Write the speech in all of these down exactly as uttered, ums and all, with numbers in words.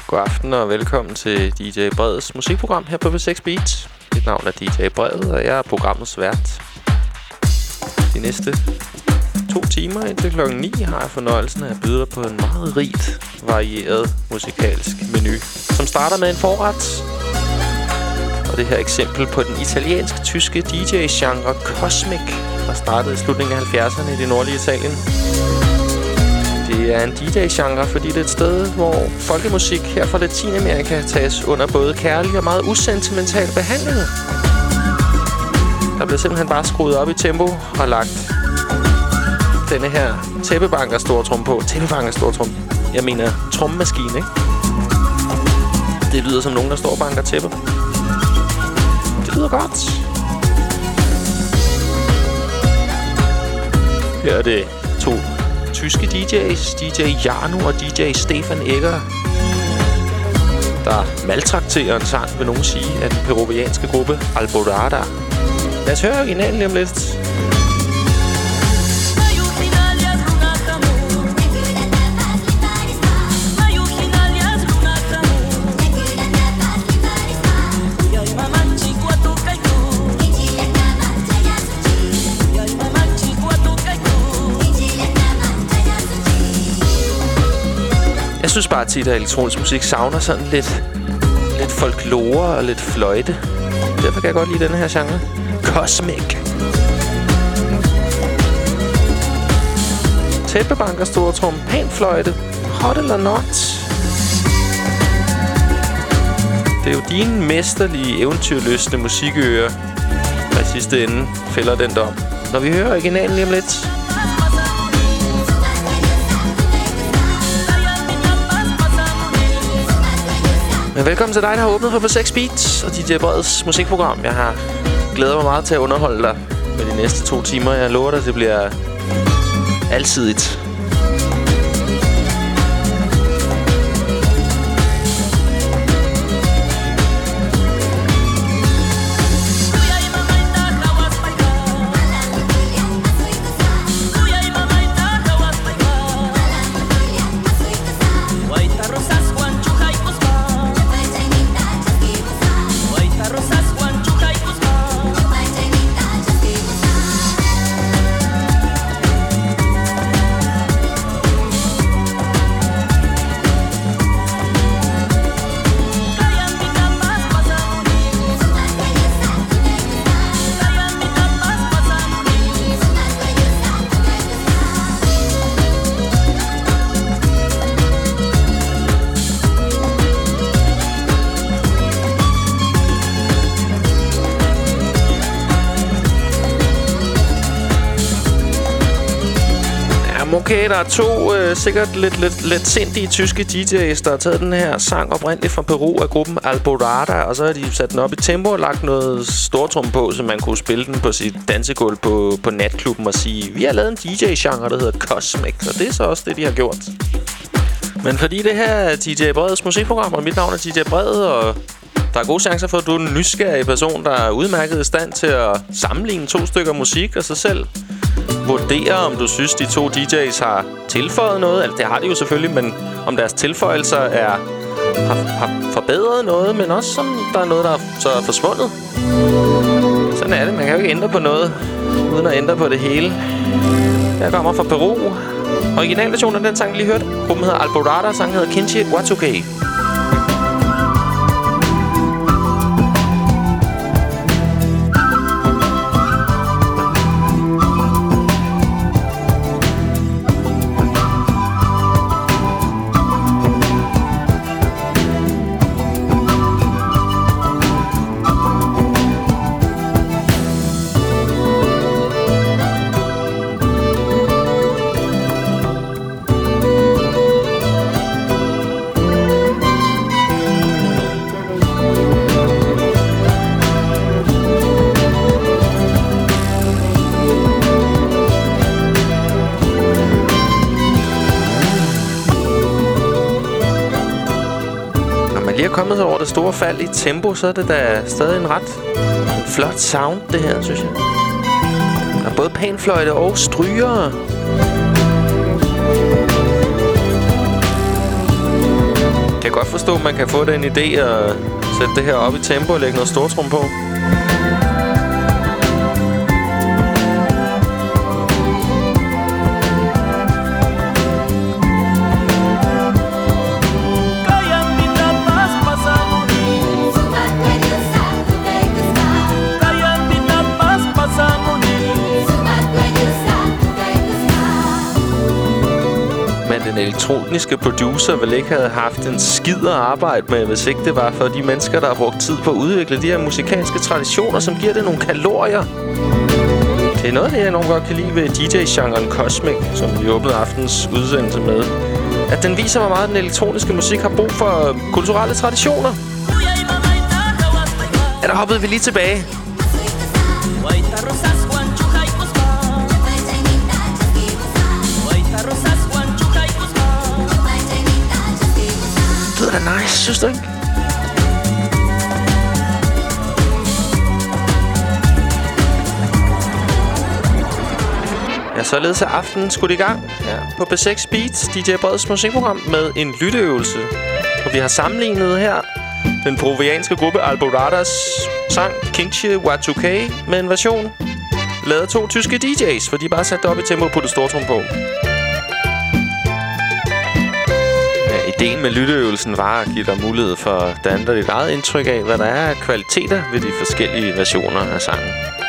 God aften og velkommen til D J Breds musikprogram her på V seks Beats. Mit navn er D J Bred, og jeg er programmets vært. De næste to timer indtil klokken ni har jeg fornøjelsen af at byde dig på en meget rigt varieret musikalsk menu, som starter med en forret. Og det her eksempel på den italiensk-tyske D J-genre Cosmic, der startede i slutningen af halvfjerdserne i det nordlige Italien. Det er en D J-genre, fordi det er et sted, hvor folkemusik her fra Latinamerika tages under både kærlig og meget usentimental behandling. Der bliver simpelthen bare skruet op i tempo og lagt denne her tæppebanker stortrum på. Tæppebanker stortrum. Jeg mener trommemaskine, ikke? Det lyder som nogen, der står og banker tæpper. Det lyder godt. Her er det to tyske D J's, D J Janu og D J Stefan Egger, der maltrakterer en sang, vil nogen sige, af den peruvianske gruppe Alborada. Lad os høre originalen lige om lidt. Jeg synes bare tit, at elektronisk musik savner sådan lidt, lidt folklore og lidt fløjte. Derfor kan jeg godt lide denne her genre. Cosmic. Tæppebanker, stortrum, panfløjte, hot eller not. Det er jo dine mesterlige, eventyrlystne musikører, der i sidste ende fælder den dom. Når vi hører originalen lige om lidt. Men velkommen til dig, der har åbnet for V seks Beats og D J Breds musikprogram. Jeg har glædet mig meget til at underholde dig med de næste to timer. Jeg lover dig, det bliver alsidigt. Okay, der er to øh, sikkert lidt, lidt, lidt sindige tyske D J's, der har taget den her sang oprindeligt fra Peru af gruppen Alborada, og så har de sat den op i tempo og lagt noget stortrum på, så man kunne spille den på sit dansegulv på, på natklubben og sige, vi har lavet en D J-genre, der hedder Cosmic, og det er så også det, de har gjort. Men fordi det her er D J Breds musikprogram, og mit navn er D J Bred, og der er gode chancer for, at du er en nysgerrig person, der er udmærket i stand til at sammenligne to stykker musik og sig selv. Vurdere, om du synes, de to D J's har tilføjet noget. Altså, det har de jo selvfølgelig, men om deres tilføjelser er, har, har forbedret noget, men også om der er noget, der er, så er forsvundet. Sådan er det. Man kan jo ikke ændre på noget, uden at ændre på det hele. Jeg kommer fra Peru. Originalversionen af den sang, vi lige hørte. Gruppen hedder Alborada, sangen hedder Kinchi Watuke. lige er kommet over det store fald i tempo, så er det da stadig en ret en flot sound, det her, synes jeg. Der er både panfløjte og stryger. Det kan godt forstå, at man kan få den idé at sætte det her op i tempo og lægge noget stortrum på. Den elektroniske producer ville ikke have haft en skid at arbejde med, hvis ikke det var for de mennesker, der har brugt tid på at udvikle de her musikalske traditioner, som giver det nogle kalorier. Det er noget af det, jeg enormt godt kan lide ved D J-genren Cosmic, som vi åbnede aftens udsendelse med. At den viser, hvor meget den elektroniske musik har brug for kulturelle traditioner. Ja, der hoppede vi lige tilbage. Det er da nice, synes du ikke? Ja, således er aftenen skudt i gang ja, på B seks Beats, D J Breds musikprogram, med en lytteøvelse. Og vi har sammenlignet her den peruvianske gruppe Alboradas sang Kinche Watuke med en version lavet af to tyske D J's, for de bare satte op i tempo på det stortrum på. Ideen med lytteøvelsen var at give dig mulighed for at danne dig dit eget indtryk af, hvad der er af kvaliteter ved de forskellige versioner af sangen.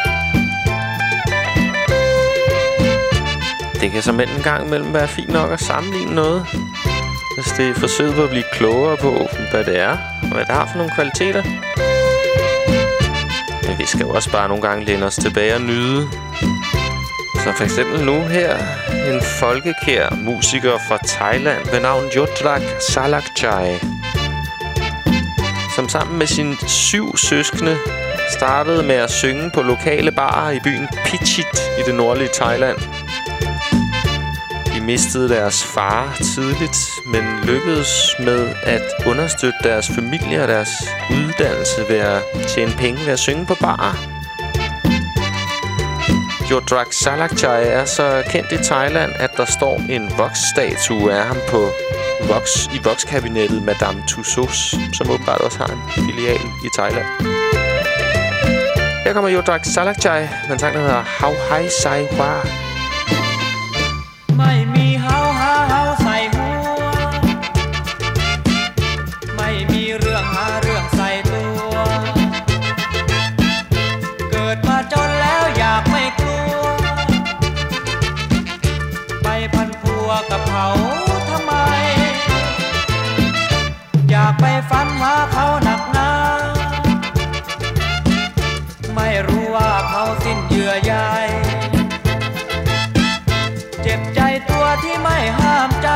Det kan som en gang imellem være fint nok at sammenligne noget, hvis det er forsøget på at blive klogere på, hvad det er, og hvad det har for nogle kvaliteter. Men vi skal jo også bare nogle gange læne os tilbage og nyde. Så for eksempel nu her en folkekær musiker fra Thailand ved navn Yodrak Salakchai, som sammen med sine syv søskende startede med at synge på lokale barer i byen Pichit i det nordlige Thailand. De mistede deres far tidligt, men lykkedes med at understøtte deres familie og deres uddannelse ved at tjene penge ved at synge på barer. Yodrak Salakchai er så kendt i Thailand, at der står en voksstatue af ham på voks, i vokskabinettet Madame Tussauds, som åbenbart også har en filial i Thailand. Her kommer Yodrak Salakchai, men sangen hedder How Hai Sai Hua. ไปฝันหาเขาหนักหนาไม่รู้ว่าเขาสิ้นเยื่อใยเจ็บใจตัวที่ไม่ห้ามใจ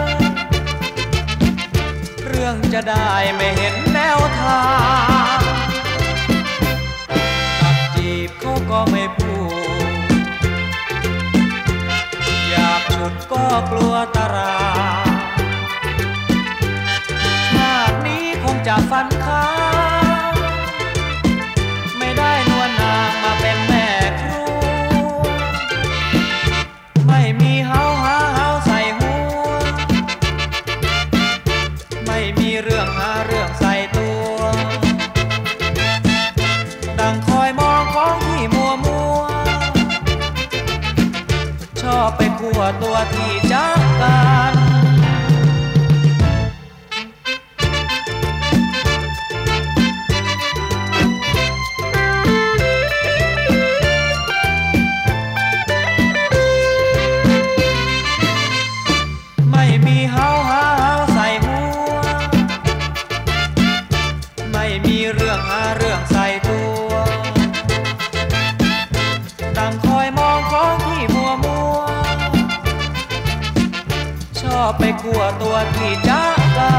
เรื่องจะได้ไม่เห็นแนวทางตักจีบเขาก็ไม่พูดอยากฉุดก็กลัวตาราจะฝันค้างไม่ได้นวลนางมาเป็นแม่ครูไม่มีเฮาหาเฮาใส่หัวไม่มีเรื่องหาเรื่องใส่ตัวดังคอยมองของที่มัวมัวชอบไปคั่วตัวที่จักกันไปคั่วตัวที่จักกัน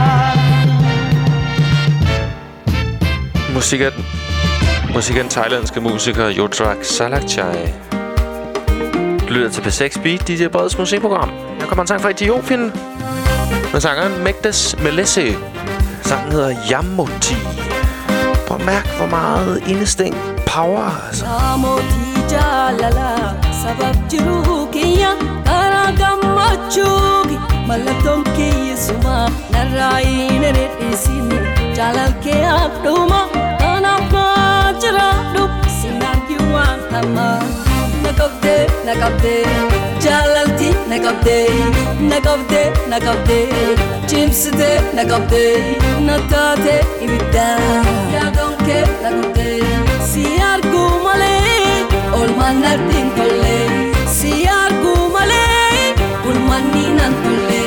Musikken, musikken thailandske musiker Yodrak Salakchai lytter til B seks Beat, D J Breds musikprogram. Her kommer en sang fra Etiopien med sangeren Megdes Melese. Sangen hedder Yamoti. Prøv at mærke, hvor meget indestængt power altså. Yamoti jalala sabab jirukiya karagamachugi Malatom ki suma narayine jaalal kee abduma kanaaf jiraadhu sinargi waan hamaa na qabdee na qabdee jaalalti na qabdee na qabdee na qabdee cimsitee na qabdee na taatee ibidda yaadoon kee na qabdee si argu malee olmaan natti hin tolle si argu malee olmaan ni nan tolle.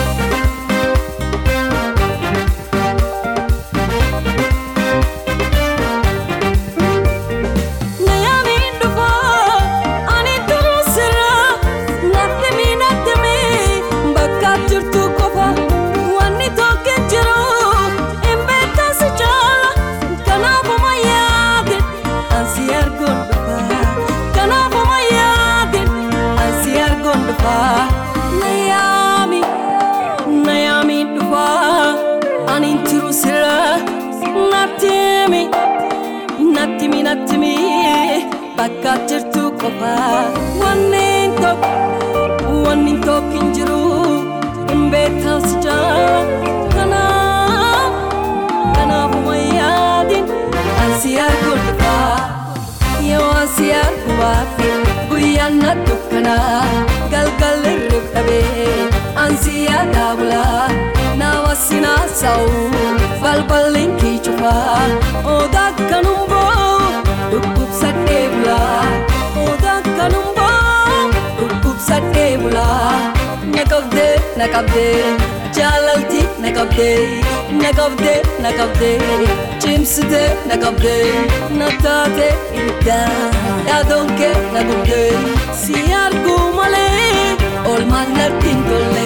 Nayami, Nayami dufa, anin tirusira, natimi, natimi, natimi, bakka jirtu kofa, wanin tok, wanin tok injiru, imbeta sija, kana, kana bumayadin, ansiyar kulfa, yo ansiyar kuwafi, guyana tukana. Galgal riftabe ansiya dabula na wasina sau balbalin ki chupa oda kanumbo dukup sadebula oda kanumbo dukup sadebula nakabde nakabde jalalti nakabde nakabde nakabde chimsde nakabde natate ida yadonke nakabde si argu male olman natin tolle.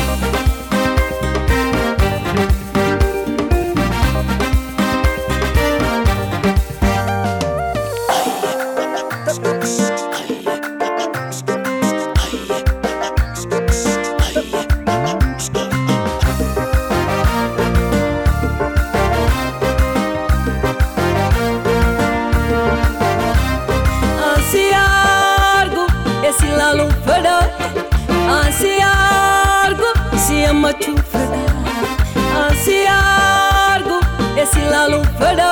Machu fada ansiargo esi lalu fada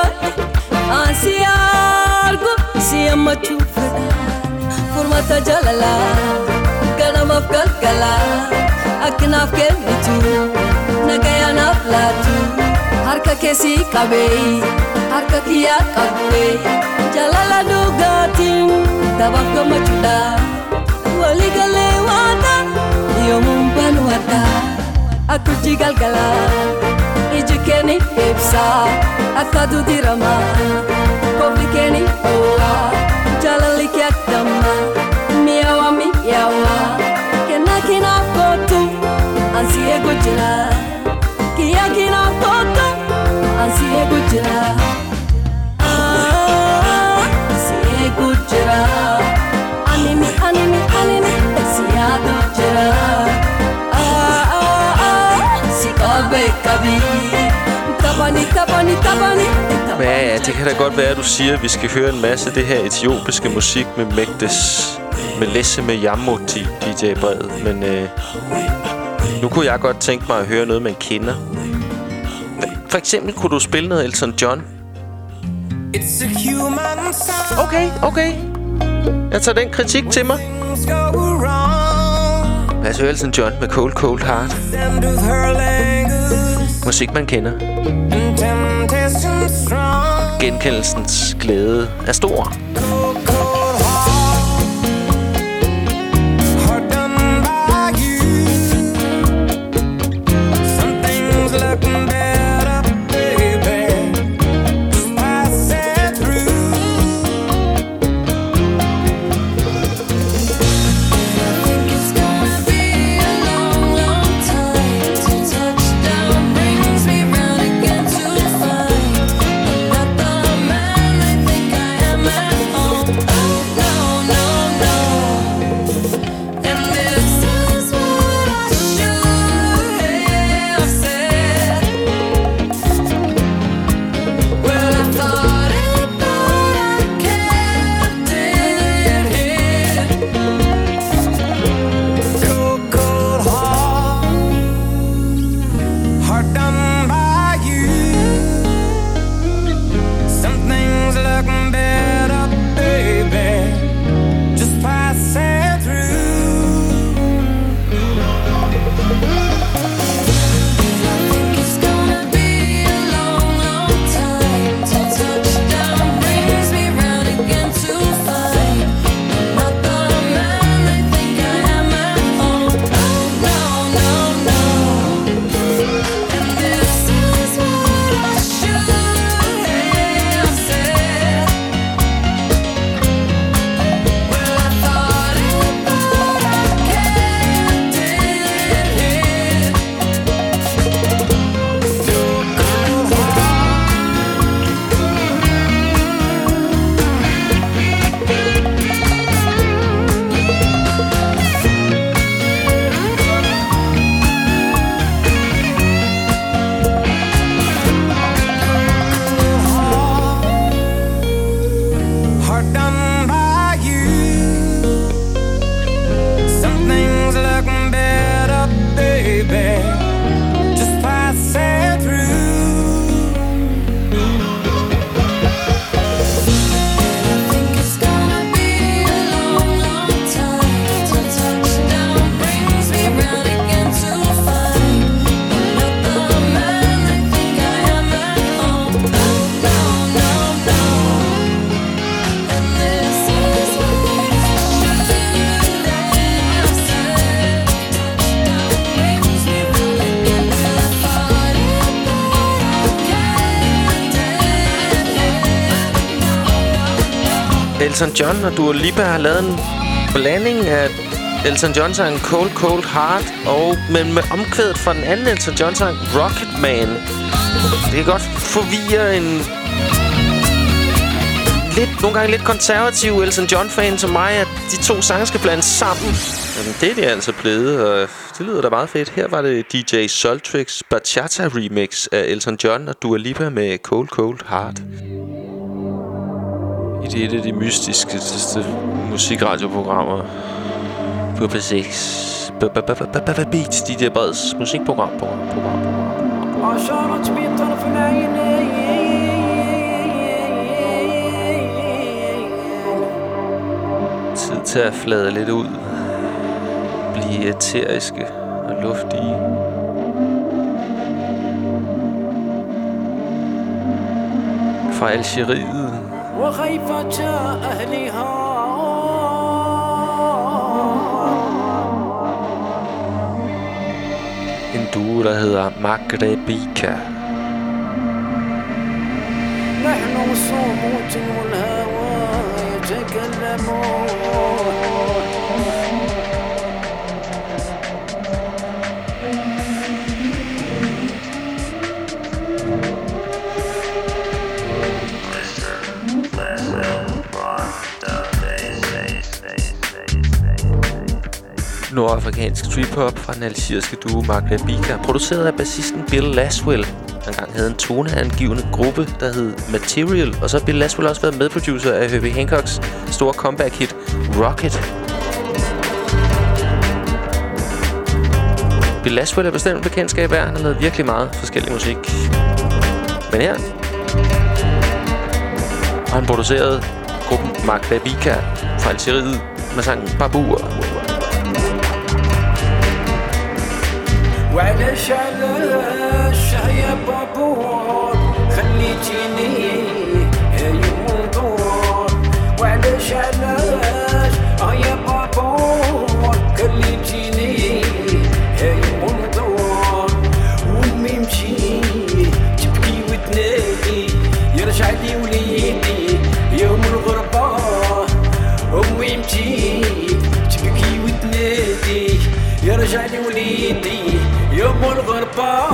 ansiargo si machu fada formata jalala ganam afkal kala aknaf ke nitu nagaya naflatu harka kesi kabe harka kiya kabe jalala dugatin tabak machuda wali gale wada yomum banwata aku jigal gala ijikeni ipsa akadu dirama kobikeni oa jalali kyak dama miawa miawa kena kina kotu ansiye gujira kia kina kotu ansiye gujira ansiye gujira animi animi animi siya gujira Ja, ja, det kan da godt være, at du siger, at vi skal høre en masse af det her etiopiske musik med Mægdes, med Læsse med Jammo, D J Bred. Men øh, nu kunne jeg godt tænke mig at høre noget, man kender. For eksempel kunne du spille noget Elton John. Okay, okay. Jeg tager den kritik til mig. Lad os høre Elton John med Cold Cold Heart. Musik man kender. Genkendelsens glæde er stor. Man Elton John og Dua Lipa har lavet en blanding af Elton John-sangen Cold Cold Heart, og, men med omkvædet fra den anden Elton John-sang Rocket Man. Det kan godt forvirre en lidt, nogle gange lidt konservativ Elton John-fan som mig, at de to sange skal blandes sammen. Men det er de altså blevet, og det lyder da meget fedt. Her var det D J Sultrix Bachata remix af Elton John og Dua Lipa med Cold Cold Heart. I det et af de mystiskeste musikradioprogrammer på P seks. Beats, D J Breds musikprogram. Tid til at flade lidt ud. Blive æteriske og luftige. Fra Algeriet. En duo, der hedder Magrebika. نحن صوت والهوى يتكلمون nordafrikansk trip-hop fra den algeriske duo Magrebika, produceret af bassisten Bill Laswell. Han engang havde en toneangivende gruppe, der hed Material, og så har Bill Laswell også været medproducer af Herbie Hancocks store comeback-hit Rocket. Bill Laswell er bestemt bekendtskab af, han har lavet virkelig meget forskellig musik. Men her har han produceret gruppen Magrebika fra Algeriet med sangen Babur. وعلاش علاش يا بابور خليتيني يموتور وعلاش علاش يا بابور خليتيني يموتور ومي مشي تبكي وتنادي يرجع لي وليدي يوم الغربة أمي مشي تبكي وتنادي يرجع لي وليدي يوم الغربة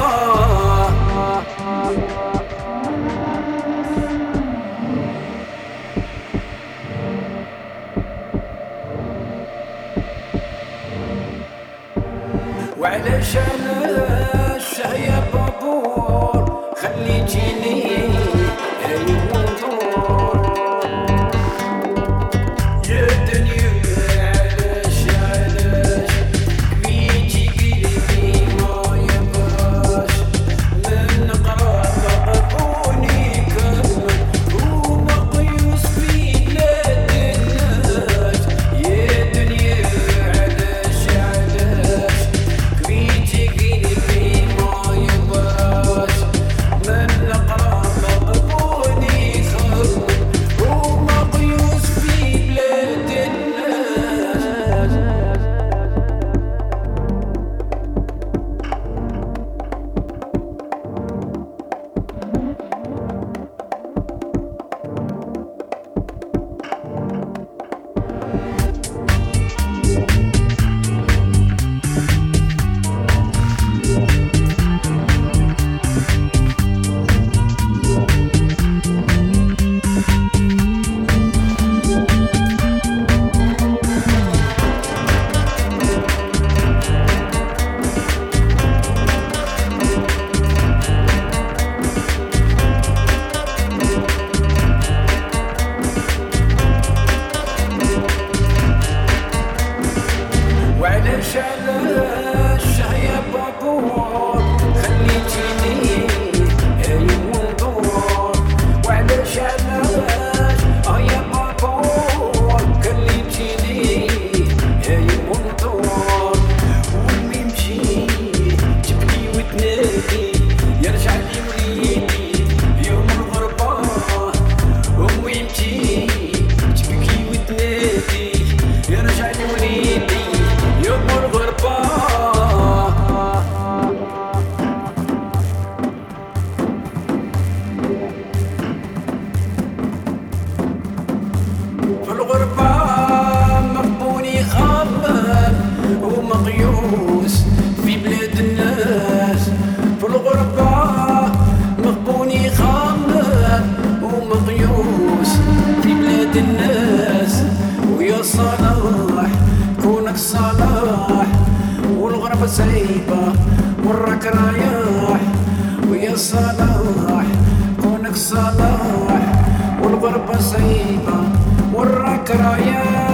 ومغيوس في بلاد الناس في الغربة مغبوني خامر ومغيوس في بلاد الناس ويا صلاح كونك صلاح والغربة صعيبة وراك رايح ويا صلاح كونك صلاح والغربة صعيبة وراك رايح.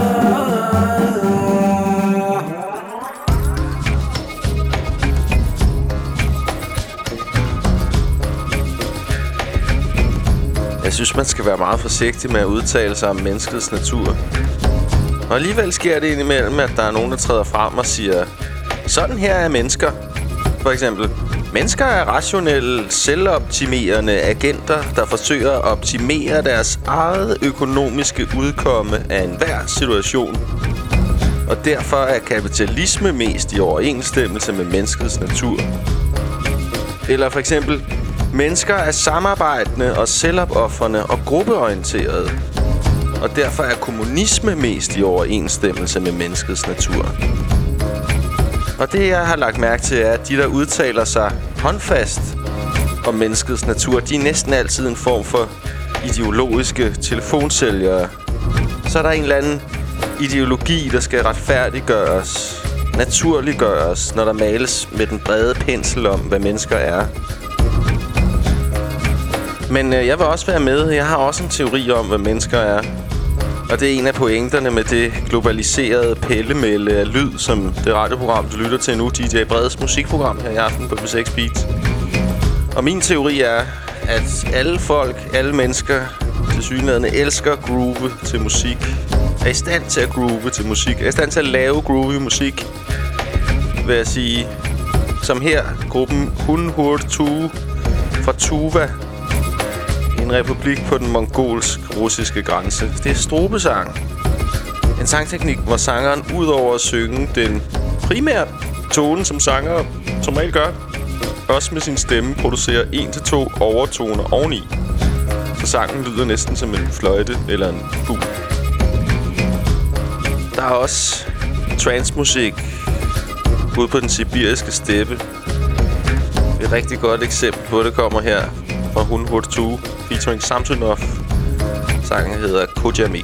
Jeg synes, man skal være meget forsigtig med at udtale sig om menneskets natur. Og alligevel sker det indimellem, at der er nogen, der træder frem og siger, sådan her er mennesker. For eksempel, mennesker er rationelle, selvoptimerende agenter, der forsøger at optimere deres eget økonomiske udkomme af enhver situation. Og derfor er kapitalisme mest i overensstemmelse med menneskets natur. Eller for eksempel, mennesker er samarbejdende og selvopoffrende og gruppeorienterede. Og derfor er kommunisme mest i overensstemmelse med menneskets natur. Og det, jeg har lagt mærke til, er, at de, der udtaler sig håndfast om menneskets natur, de er næsten altid en form for ideologiske telefonsælgere. Så er der en eller anden ideologi, der skal retfærdiggøres, naturliggøres, når der males med den brede pensel om, hvad mennesker er. Men øh, jeg vil også være med. Jeg har også en teori om, hvad mennesker er. Og det er en af pointerne med det globaliserede pællemælde af lyd, som det radioprogram, du lytter til nu, D J Breds musikprogram her i aften på P seks Beat. Og min teori er, at alle folk, alle mennesker tilsyneladende elsker groove til musik. Er i stand til at groove til musik. Er i stand til at lave groovy musik, vil jeg sige. Som her, gruppen Hun Hurt Tue fra Tuva. En republik på den mongolsk-russiske grænse. Det er strobesang. En sangteknik, hvor sangeren udover at synge den primære tone, som sanger som regel gør, også med sin stemme producerer en til to overtoner oveni. Så sangen lyder næsten som en fløjte eller en fugl. Der er også transmusik ude på den sibiriske steppe. Et rigtig godt eksempel på det kommer her fra Hun Hurt Tue featuring Samsonov. Sangen hedder Kojamik.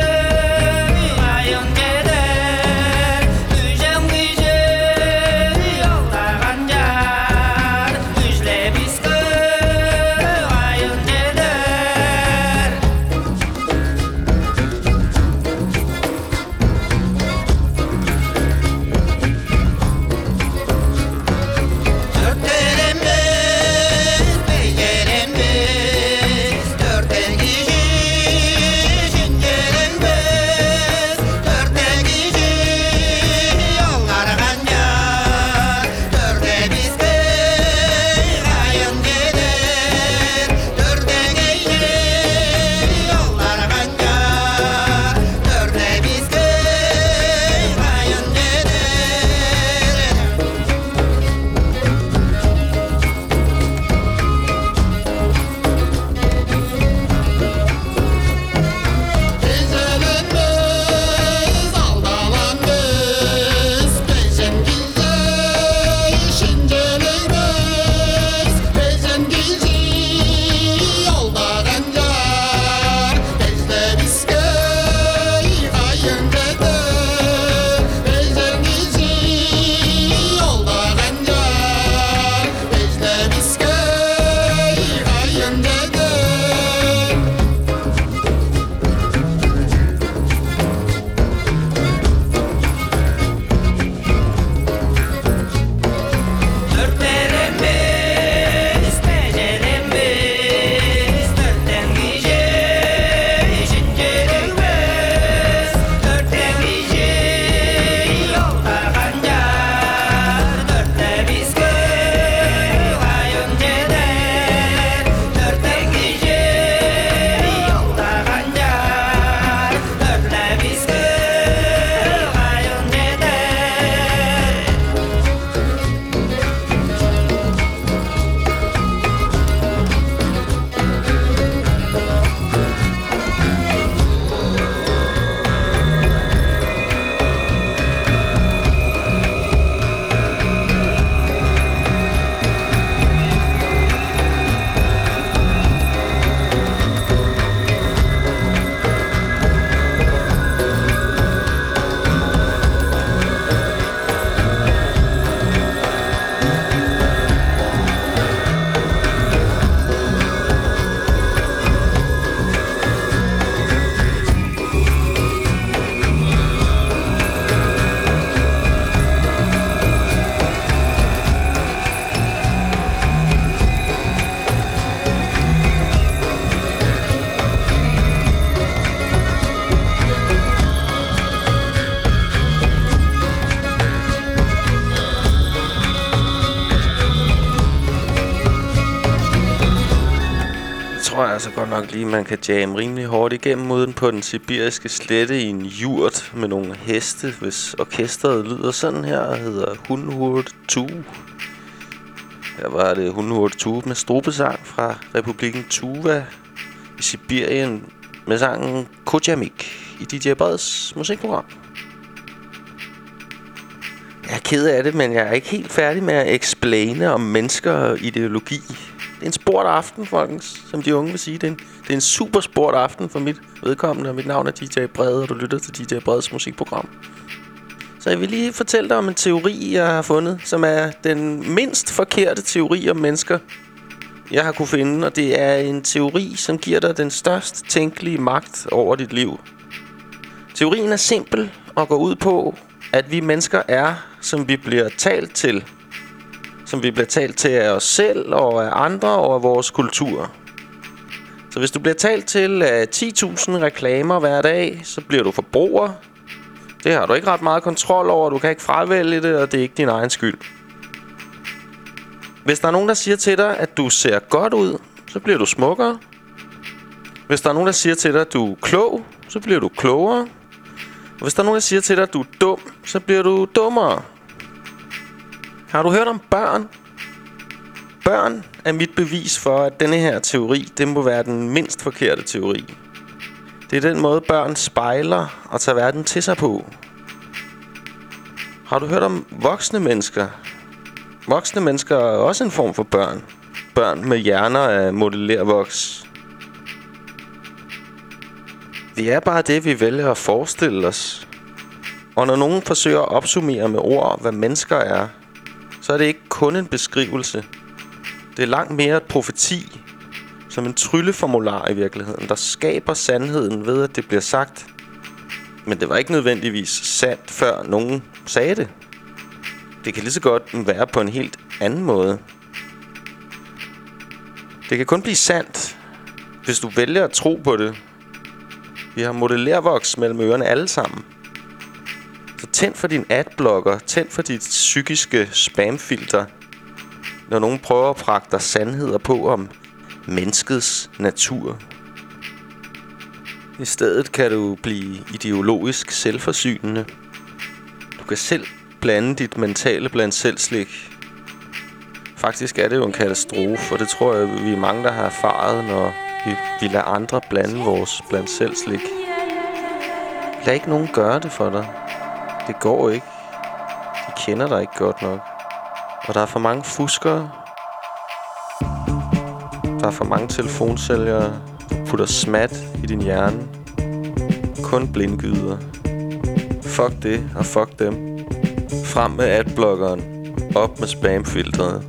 Yeah. altså godt nok lige, man kan jamme rimelig hårdt igennem uden på den sibiriske slette i en jurt med nogle heste, hvis orkestret lyder sådan her og hedder Hunhurt Tue. Her var det Hunhurt Tue med strubesang fra Republikken Tuva i Sibirien med sangen Kojamik i D J Breds musikprogram. Jeg er ked af det, men jeg er ikke helt færdig med at explaine om mennesker og ideologi. Det er en sport aften, folkens, som de unge vil sige. Det er en, det er en super sport aften for mit vedkommende, og mit navn er D J Brede, og du lytter til D J Breds musikprogram. Så jeg vil lige fortælle dig om en teori, jeg har fundet, som er den mindst forkerte teori om mennesker, jeg har kunne finde. Og det er en teori, som giver dig den størst tænkelige magt over dit liv. Teorien er simpel og går ud på, at vi mennesker er, som vi bliver talt til. Som vi bliver talt til af os selv og af andre og af vores kultur. Så hvis du bliver talt til af ti tusind reklamer hver dag, så bliver du forbruger. Det har du ikke ret meget kontrol over, du kan ikke fravælge det, og det er ikke din egen skyld. Hvis der er nogen, der siger til dig, at du ser godt ud, så bliver du smukkere. Hvis der er nogen, der siger til dig, at du er klog, så bliver du klogere. Og hvis der er nogen, der siger til dig, at du er dum, så bliver du dummere. Har du hørt om børn? Børn er mit bevis for, at denne her teori, det må være den mindst forkerte teori. Det er den måde, børn spejler og tager verden til sig på. Har du hørt om voksne mennesker? Voksne mennesker er også en form for børn. Børn med hjerner af modellervoks. Vi er bare det, vi vælger at forestille os. Og når nogen forsøger at opsummere med ord, hvad mennesker er, så er det ikke kun en beskrivelse. Det er langt mere et profeti, som en trylleformular i virkeligheden, der skaber sandheden ved, at det bliver sagt. Men det var ikke nødvendigvis sandt, før nogen sagde det. Det kan lige så godt være på en helt anden måde. Det kan kun blive sandt, hvis du vælger at tro på det. Vi har modellervoks mellem ørerne alle sammen. Så tænd for din adblocker, tænd for dit psykiske spamfilter, når nogen prøver at pragte dig sandheder på om menneskets natur. I stedet kan du blive ideologisk selvforsynende. Du kan selv blande dit mentale blandt selv slik. Faktisk er det jo en katastrofe, og det tror jeg, vi er mange, der har erfaret, når vi, vi lader andre blande vores blandt selv slik. Lad ikke nogen gøre det for dig. Det går ikke. De kender dig ikke godt nok. Og der er for mange fuskere. Der er for mange telefonsælgere, der putter smat i din hjerne. Kun blindgyder. Fuck det, og fuck dem. Frem med adblockeren. Op med spamfilteret.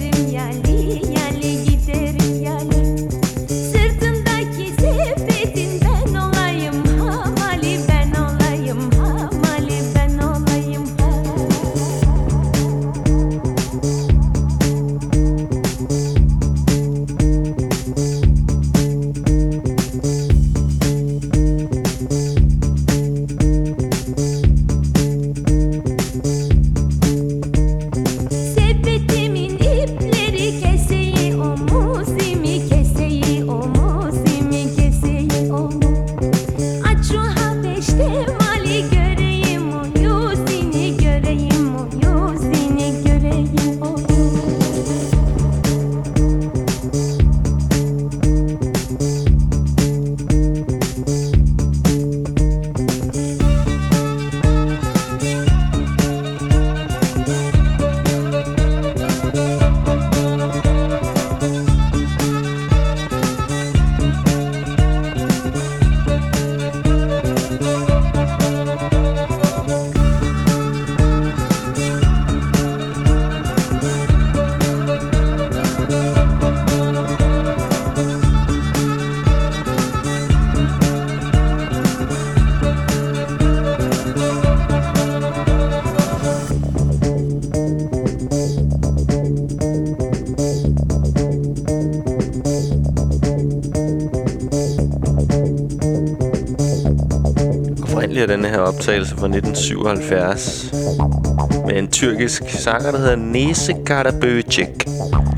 Sırtımdaki sepet optagelse fra nitten syvoghalvfjerds med en tyrkisk sanger, der hedder Nese Karaböcek.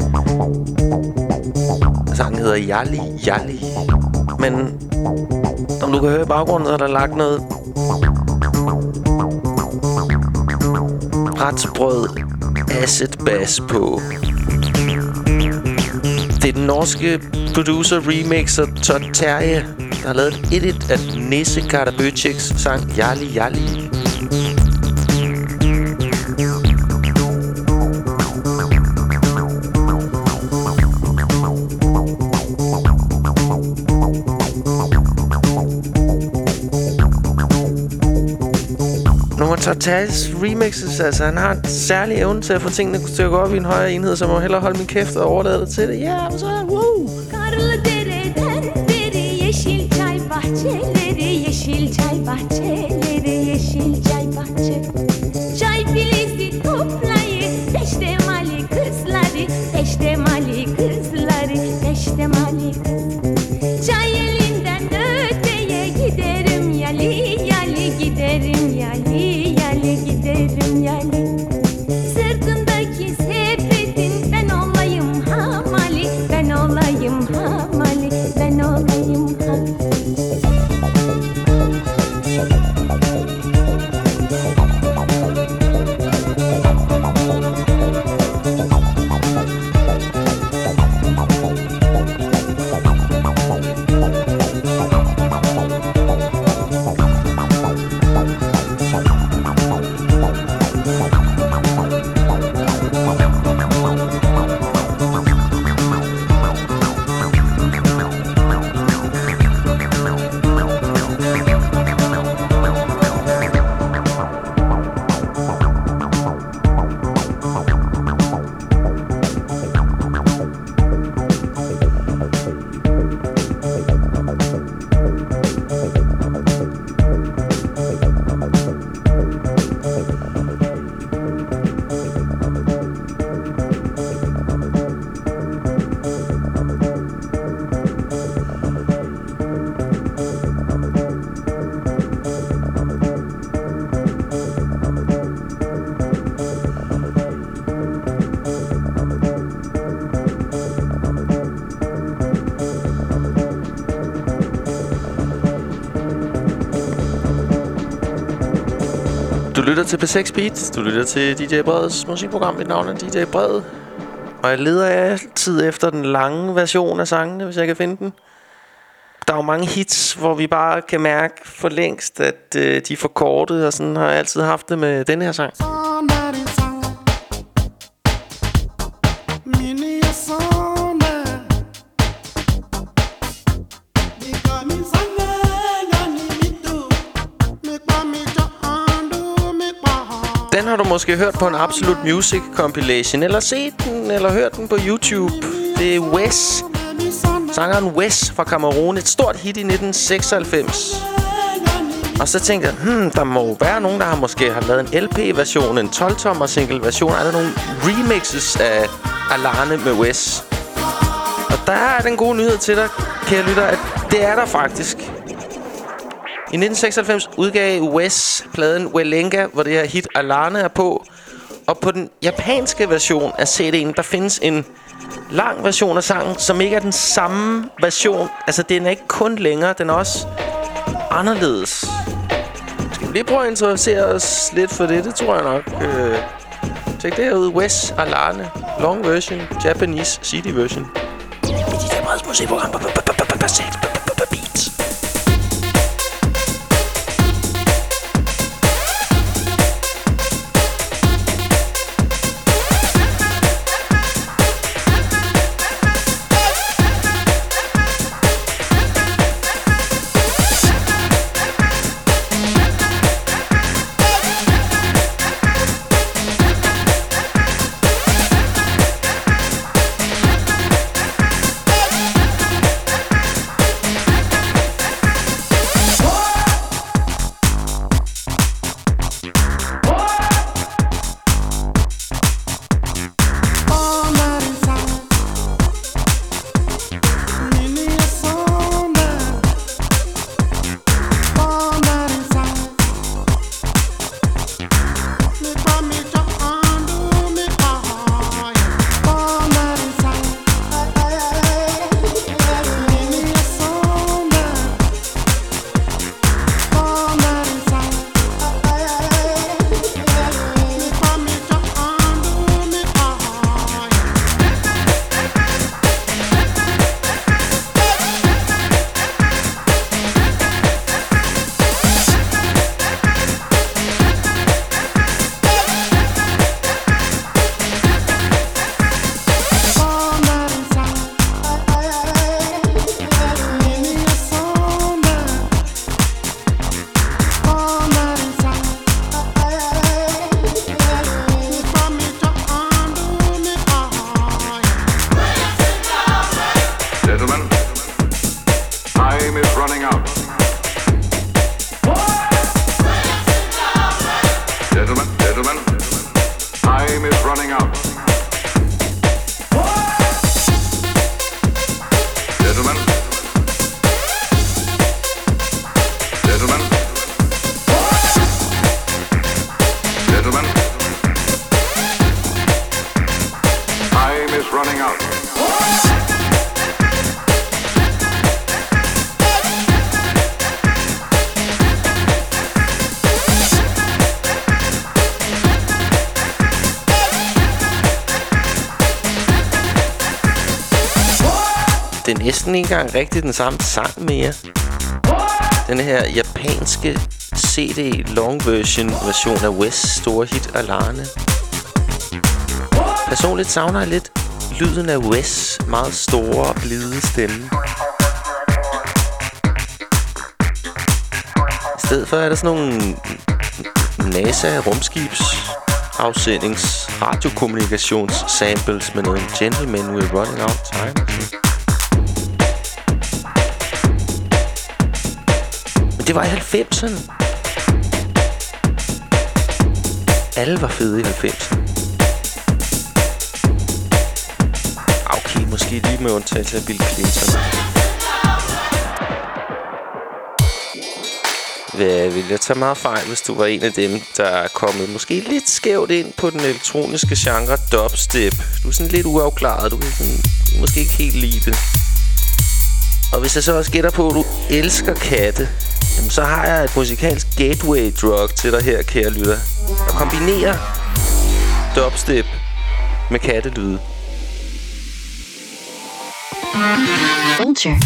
Sangen hedder Yali Yali. Men som du kan høre i baggrunden, så er der lagt noget ret sprød acid bass på. Det er den norske producer, remixer Todd Terje, der har lavet et edit af Nese Karaböceks sang Yali Yali. Todd Terjes remixes, altså han har en særlig evne til at få tingene til at gå op i en højere enhed, så må jeg hellere holde min kæft og overlade det til det. Ja, yeah, så woo! Karlı dereden beri yeşil çay bahçeleri, yeşil çay bahçeleri, yeşil çay bahçe. Çay filizi toplayı, peştemali kızları, peştemali kızları, peştemali kız. Çay elinden öteye giderim yali yali, giderim yali yali, giderim yali. Sırtındaki sepetin ben olayım hamali, ben olayım hamali, ben olayım hamali. Du lytter til P seks Beat. Du lytter til D J Breds musikprogram. Mit navn er D J Bred. Og jeg leder altid efter den lange version af sangene, hvis jeg kan finde den. Der er jo mange hits, hvor vi bare kan mærke for længst, at øh, de er forkortet. Og sådan har jeg altid haft det med den her sang. Den har du måske hørt på en Absolute Music compilation, eller set den, eller hørt den på YouTube. Det er Wes, sangeren Wes fra Cameroun. Et stort hit i nitten seksoghalvfems. Og så tænkte jeg, hmm, der må være nogen, der har måske har lavet en L P-version, en tolv-tommer single-version. Er der nogle remixes af Alane med Wes? Og der er den gode nyhed til dig, kære lytter, at det er der faktisk. I nitten seksoghalvfems udgav Wes pladen Welenga, hvor det her hit Alane er på. Og på den japanske version af C D'en, der findes en lang version af sangen, som ikke er den samme version. Altså, den er ikke kun længere, den er også anderledes. Skal vi lige prøve at interessere os lidt for det? Det tror jeg nok. Øh, tjek det her ud. Wes Alane. Long version. Japanese C D version. Det er det meget musikprogram. running out. Gentlemen. Gentlemen. Gentlemen. Time is running out. Det er næsten ikke engang rigtig den samme sang mere. Den her japanske C D long version version af Wes' store hit Alane. Personligt savner jeg lidt lyden af Wes' meget store og blide stemme. I stedet for er der sådan nogle NASA rumskibs afsendings radiokommunikations samples med noget Gentlemen We're Running Out of Time. Det var i halvfemserne. Alle var fede i halvfemserne. Okay, måske lige med undtagelse af Bill Clinton. Hvad vil jeg tage meget fejl, hvis du var en af dem, der er kommet måske lidt skævt ind på den elektroniske genre dubstep. Du er sådan lidt uafklaret. Du kan sådan, måske ikke helt lide det. Og hvis jeg så også gætter på, at du elsker katte, jamen, så har jeg et musikalsk gateway drug til dig her, kære lytter. Der kombinerer dubstep med kattelyde. Vulture.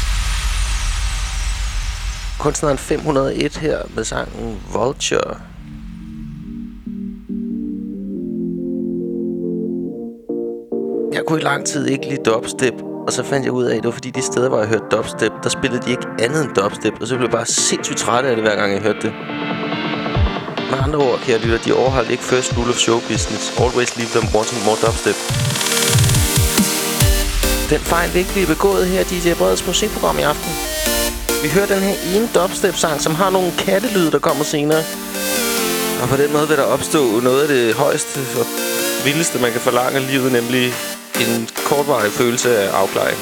Kunstneren fem hundrede og et her med sangen Vulture. Jeg kunne i lang tid ikke lide dubstep, og så fandt jeg ud af, at det var fordi de steder, hvor jeg hørte dubstep, der spillede de ikke andet end dubstep, og så blev jeg bare sindssygt træt af det, hver gang jeg hørte det. Med andre ord, kære lytter, de overholdt ikke first rule of show business. Always leave them wanting more dubstep. Den fejl vil ikke blive begået her i D J Breds musikprogram i aften. Vi hører den her ene dubstep-sang, som har nogle kattelyde, der kommer senere. Og på den måde vil der opstå noget af det højeste og vildeste, man kan forlange af livet, nemlig en kortvarig følelse af afklaring.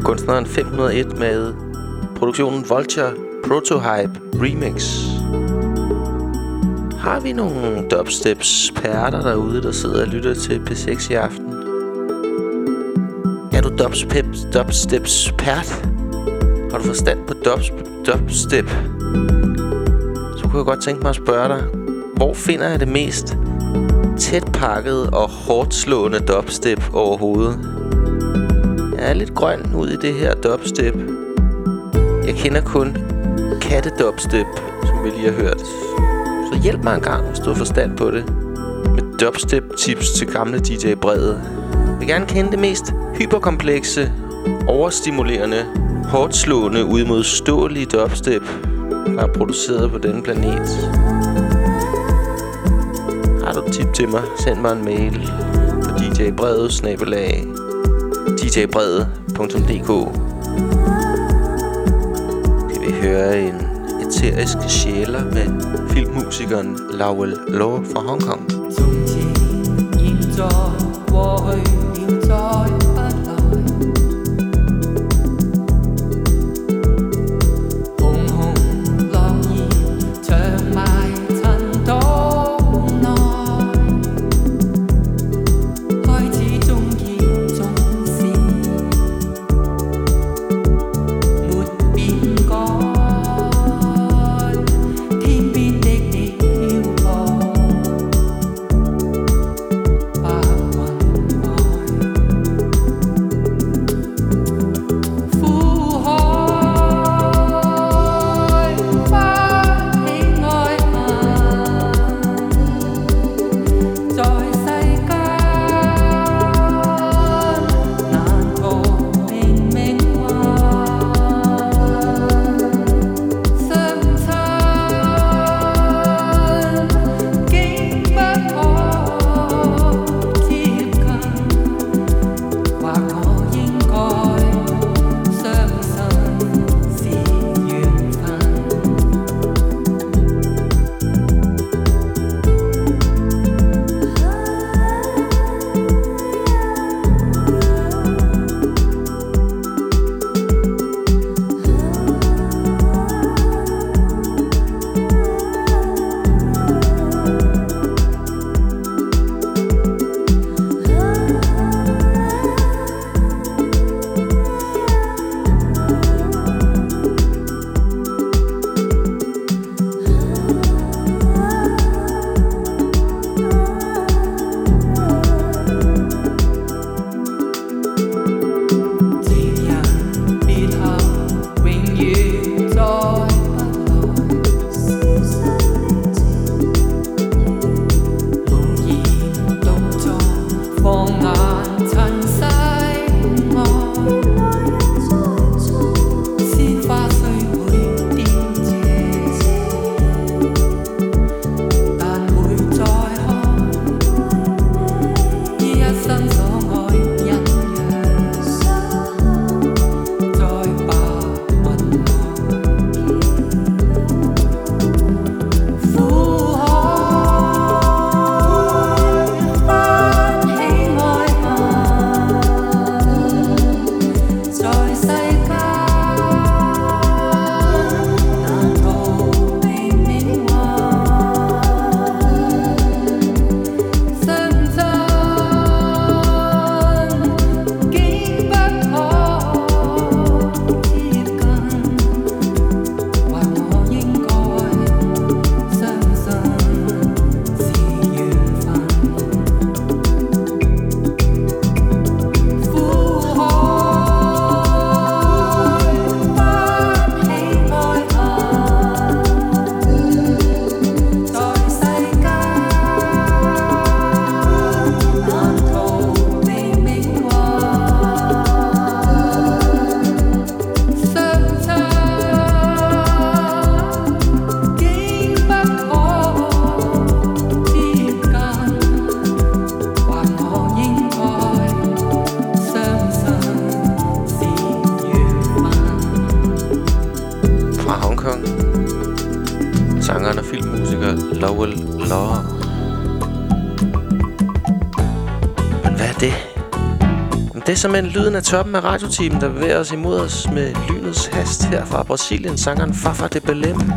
kunstneren fem hundrede og et med produktionen Vulture Prototype Remix. Har vi nogle dubstep-sperter derude, der sidder og lytter til P seks i aften? Er du dubstep, dubstep-spert? Har du forstand på dubstep? dubstep? Så kunne jeg godt tænke mig at spørge dig, hvor finder jeg det mest tæt pakket og hårdt slående dubstep overhovedet? Jeg er lidt grøn ud i det her dubstep. Jeg kender kun katte-dubstep, som vi lige har hørt. Så hjælp mig en gang, hvis du har forstand på det. Med dubstep-tips til gamle D J Brede. Jeg vil gerne kende det mest hyperkomplekse, overstimulerende, hårdslående, udmodståelige dubstep, der er produceret på denne planet. Har du et tip til mig? Send mig en mail på d j brede snabel-a d j brede punktum d k. Kan vi høre en eterisk sjæler med filmmusikeren Lowell Law fra Hong Kong. Det er simpelthen lyden af toppen af radioteamen, der bevæger os imod os med lynets hast her fra Brasilien, sangeren Fafa de Belém.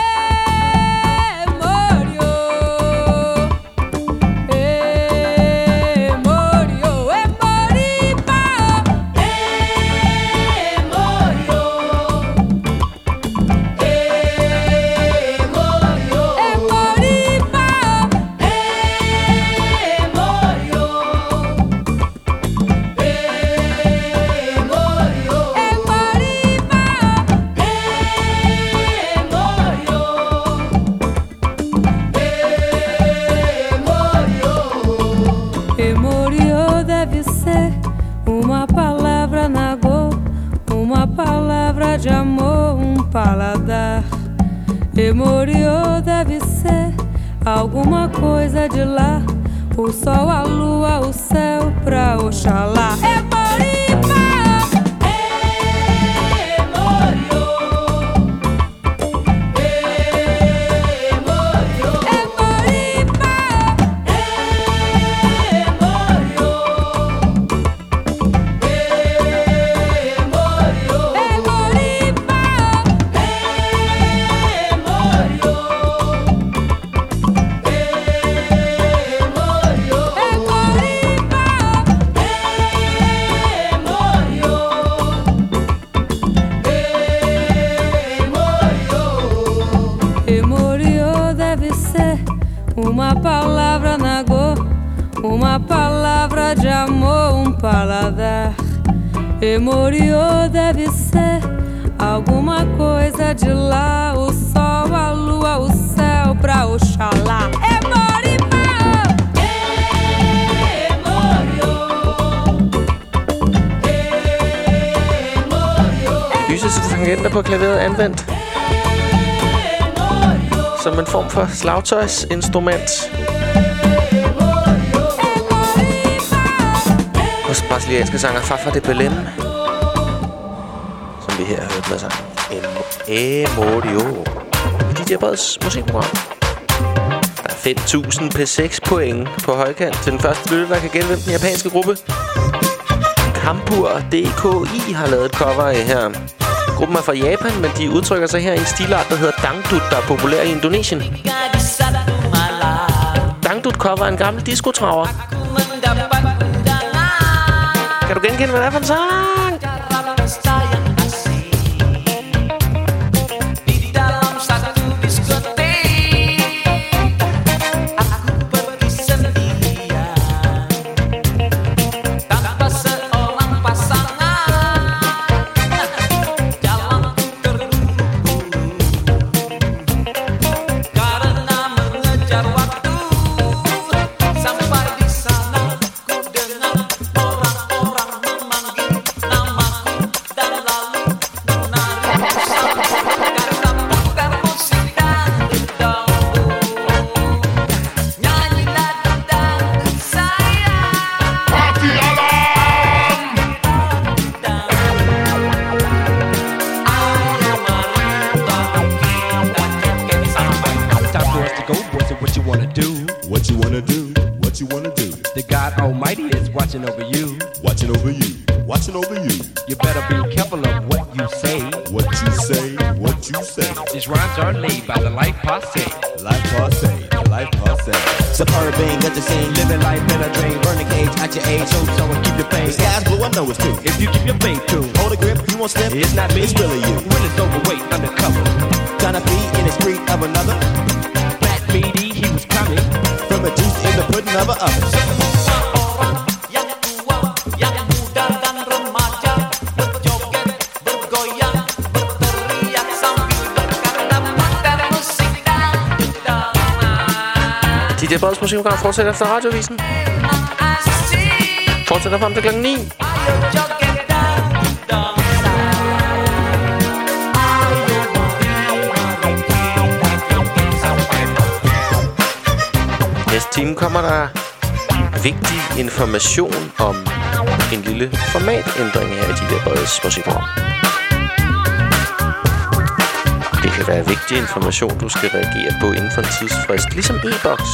de amor, um paladar. Emoriô deve ser alguma coisa de lá. O sol, a lua, o céu pra Oxalá. Emoripa! Uma palavra nagô, uma palavra de amor, um paladar. Emoriô deve ser alguma coisa de lá. O sol, a lua, o céu pra Oxalá. Emoripa! Lysets tangenter på klaveret anvendt som en form for slagtøjsinstrument hos brasilianske sanger Fafa de Belém, som vi her har hørt med sig. Emoriô i D J Breds musikprogram. Der er fem tusind P seks point på højkant til den første lytter, der kan genvinde den japanske gruppe. Kampur D K I har lavet et cover af her. Gruppen er fra Japan, men de udtrykker sig her i en stilart, der hedder Dangdut, der er populær i Indonesien. Dangdut cover er en gammel diskotraver. Kan du genkende, hvad det er for en sang? It's not me, it's really you. When it's overweight, undercover, trying to be in the street of another. Fat meaty, he was coming from the juice in the pudding of a oven. D J Breds musikprogram fortsætter efter radiovisen. Fortsætter frem til klokken ni. Næste time kommer der vigtig information om en lille formatændring her i D J Breds musikprogram. Det kan være vigtig information, du skal reagere på inden for en tidsfrist, ligesom e-boks.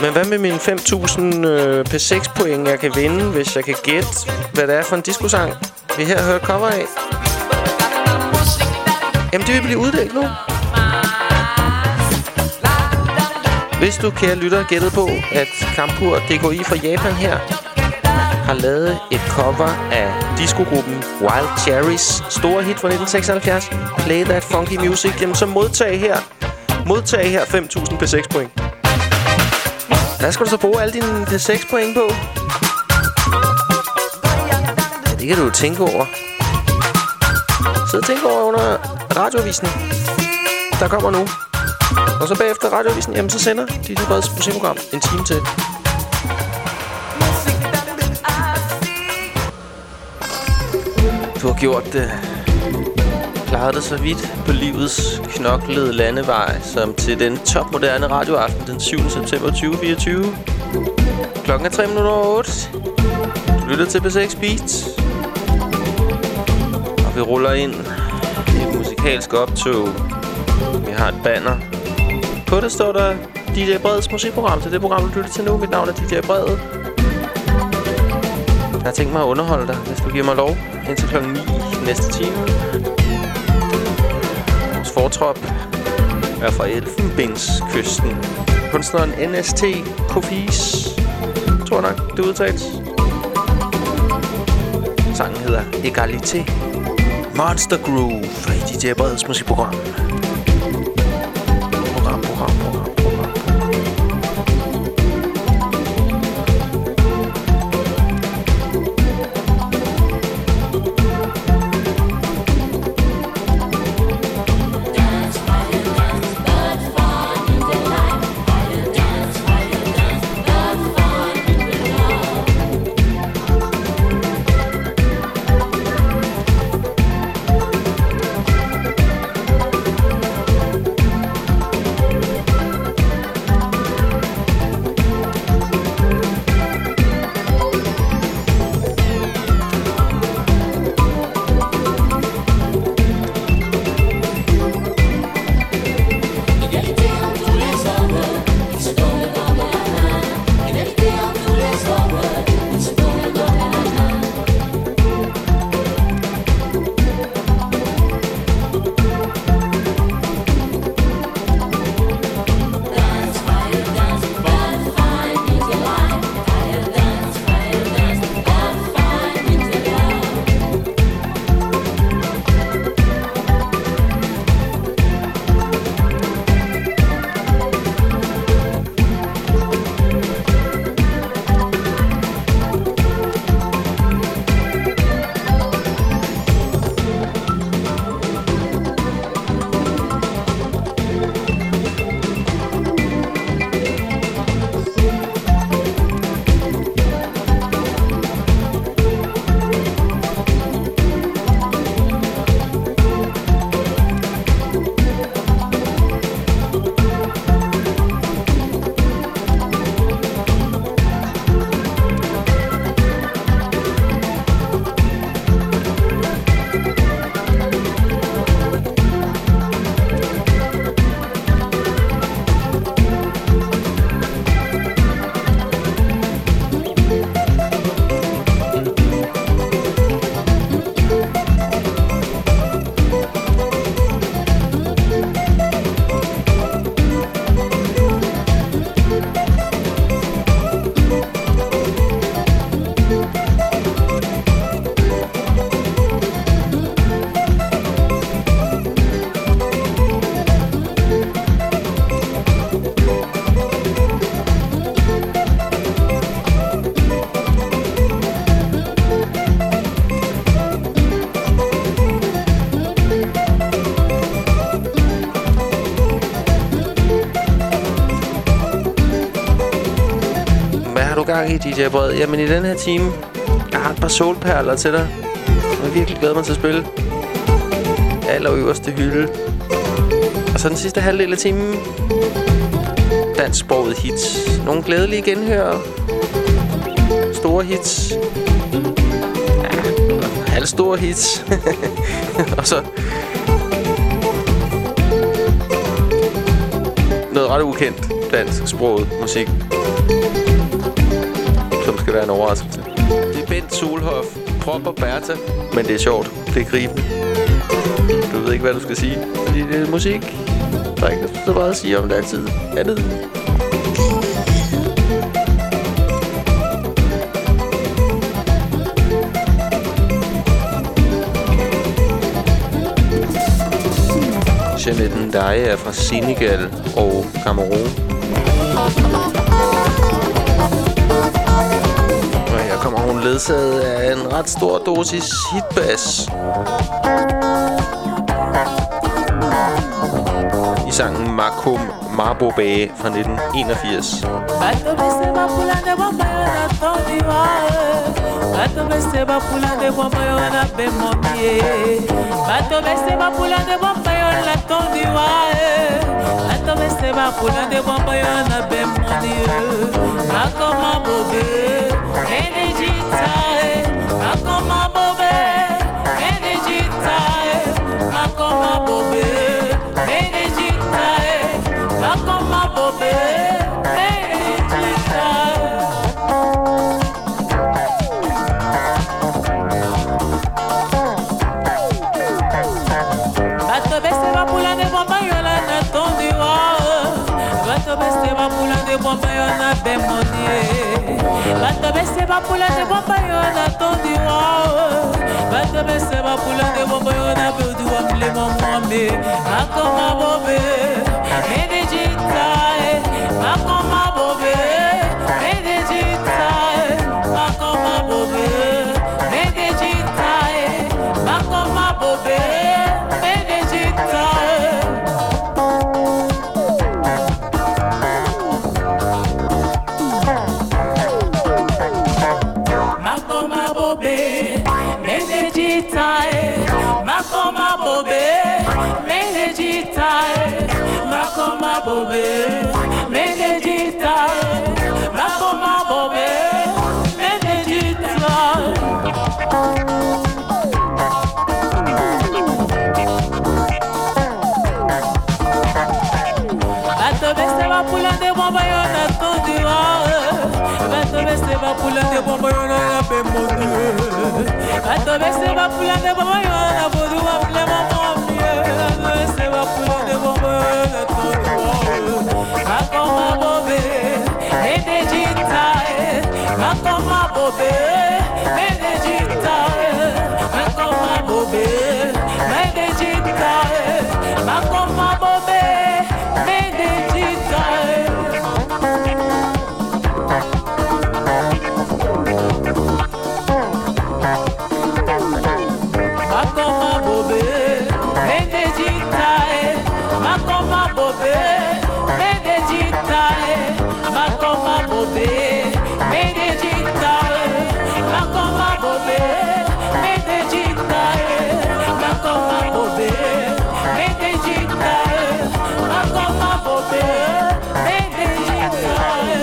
Men hvad med mine fem tusind øh, P seks point, jeg kan vinde, hvis jeg kan gætte, hvad det er for en disco-sang, vi her hørt cover af? Jamen, det vil blive uddelt nu. Hvis du, kære lytter, gættede på, at Kampur D K I fra Japan her har lavet et cover af discogruppen Wild Cherries store hit fra nitten seksoghalvfjerds, Play That Funky Music, jamen så modtag her, modtag her fem tusind P seks point. Hvad skal du så bruge alle dine P seks point på? Ja, det kan du jo tænke over. Sid og tænke over under radioavisen, der kommer nu. Og så bagefter radioavisen, jamen så sender D J Breds musikprogram en time til. Du har gjort det. Klaret det så vidt på livets knoklede landevej, som til den topmoderne radioaften den syvende september tyve fireogtyve. Klokken er tre minutter over otte. Du lytter til P seks Beats. Og vi ruller ind i et musikalsk optog. Vi har et banner. På det står der D J Breds musikprogram. Til det program, du lytter til nu. Mit navn er D J Bred. Jeg har tænkt mig at underholde dig, hvis du giver mig lov, indtil klokken ni næste time. Vores fortrop er fra Elfenbenskysten. Kunstneren N S T Kofis, tror jeg nok, det udtales. Sangen hedder Egalité. Monster Groove fra D J Breds musikprogram. Program, program, program. gang i D J Bred. Jamen i den her time, jeg har et par soulperler til dig. Jeg virkelig glæder mig til at spille. Allerøverste hylde. Og så den sidste halvdel af timen, dansksproget hits. Nogle glædelige genhør. Store hits. Ja, halvstore hits. Og så noget ret ukendt dansk sproget musik, som skal være en overraskelse. Det er Bent Solhoff, Prop og Bertha, men det er sjovt. Det er gribende. Du ved ikke, hvad du skal sige, fordi det er musik. Der er ikke så meget at sige om det altid. Andet. Jeanette Ndiaye er fra Senegal og Cameroun. Og her kommer hun ledsaget af en ret stor dosis hitbass. I sangen Mako Mabobe fra nitten enogfirs. Bato beseba pulande bomba yo na bemomie. Bato beseba pulande bomba yo la tondi wae. Bato beseba pulande bomba yo na bemomie. Akoma bobe, energy tae. Akoma bobe, energy tae. Akoma bobe, energy tae. Akoma bobe, energy tae. Bomba yo na bemonie. Bato bese ba pula de bomba yo na tondi wa. Bato bese ba pula de bomba yo na budu wa mle mombe. Akoma bobe, energita e. Akoma bobe, energita e. Akoma bobe, energita e. Akoma bobe, energita e. Makoma bobe, menejitae. Makoma bobe, menejitae. Makoma bobe, menejitae. Bato bese ba pula de bomba yo na tondi wa. Bato bese ba pula de bomba yo na bemoni. Bato bese ba pula de bomba yo na bodu wa ple mombi. Bato bese ba pula de bomba yo na tondi wa. Makoma bobe, energitae. Makoma bobe, energitae. Makoma bobe, energitae. Makoma bobe, energitae. Makoma bobe, benedictae. Makoma bobe, benedictae. Makoma bobe, benedictae. Makoma bobe, benedictae. Makoma bobe, benedictae. Makoma bobe, benedictae.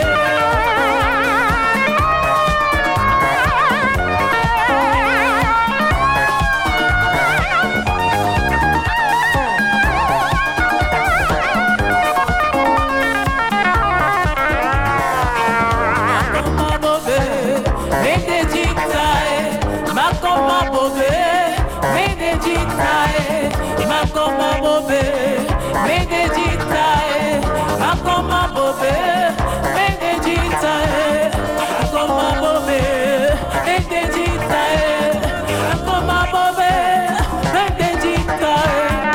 Makoma bobe, benedictae. Makoma bobe, benedictae. Makoma bobe, benedictae. Makoma bobe, benedictae. Makoma bobe, benedictae.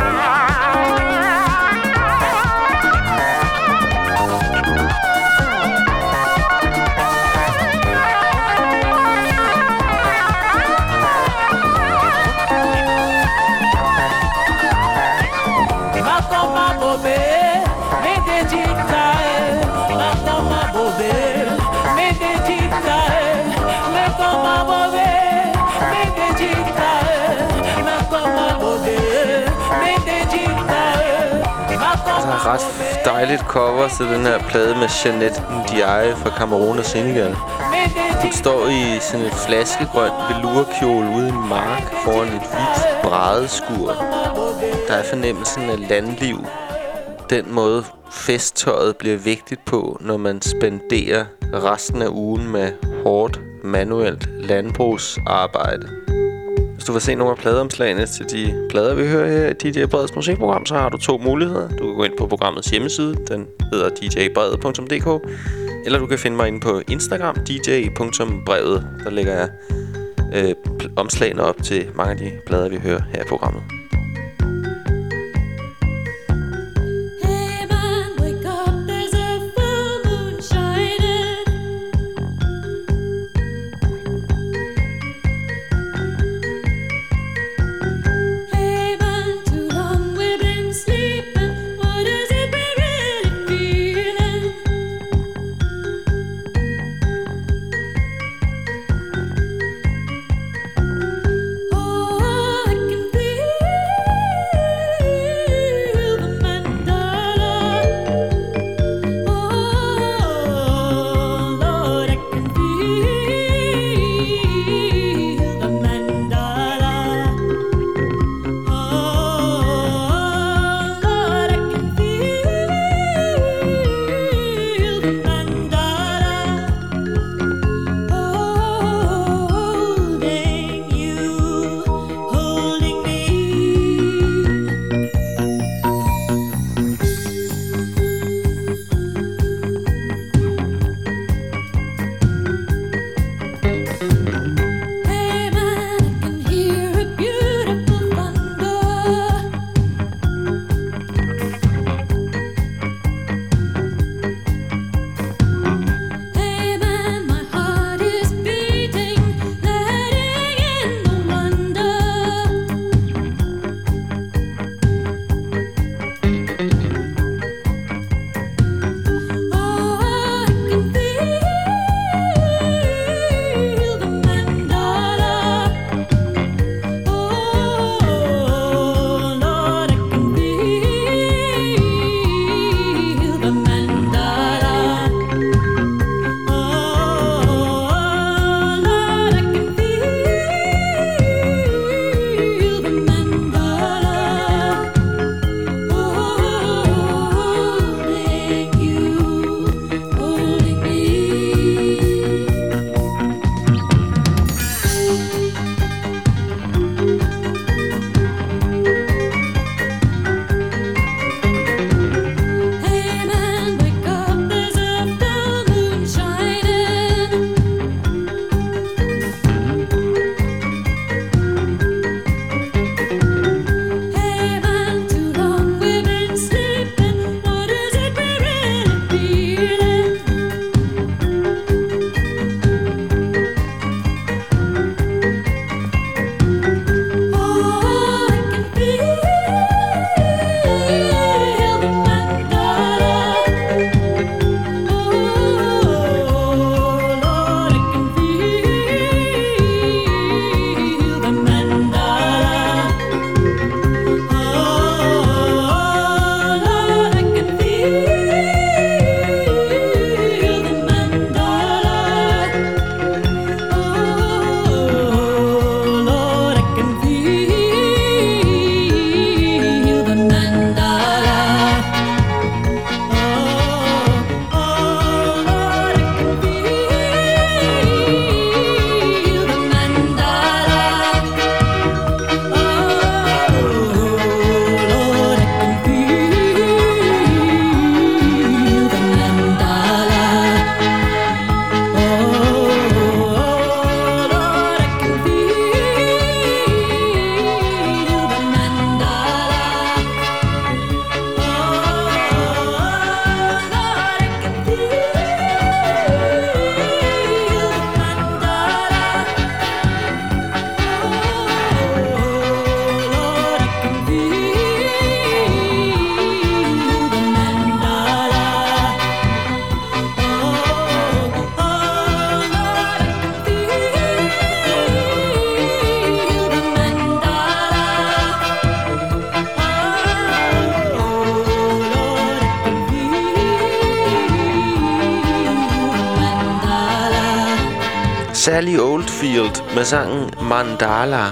Makoma bobe, benedictae. Makoma bobe, benedictae. Makoma bobe, benedictae. Makoma bobe, benedictae. Der er ret dejligt cover til den her plade med Jeanette Ndiaye fra Cameroun og Senegal. Hun står i sådan et flaskegrøn velurkjole ude i en mark foran et hvidt brædeskur. Der er fornemmelsen af landliv. Den måde festtøjet bliver vigtigt på, når man spenderer resten af ugen med hårdt, manuelt landbrugsarbejde. Hvis du vil se nogle af pladeomslagene til de plader, vi hører her i D J Breds musikprogram, så har du to muligheder. Du kan gå ind på programmets hjemmeside, den hedder d j brevet punktum d k, eller du kan finde mig inde på Instagram, d j punktum brevet. Der lægger jeg øh, omslagene op til mange af de plader, vi hører her i programmet. Sally Oldfield med sangen Mandala.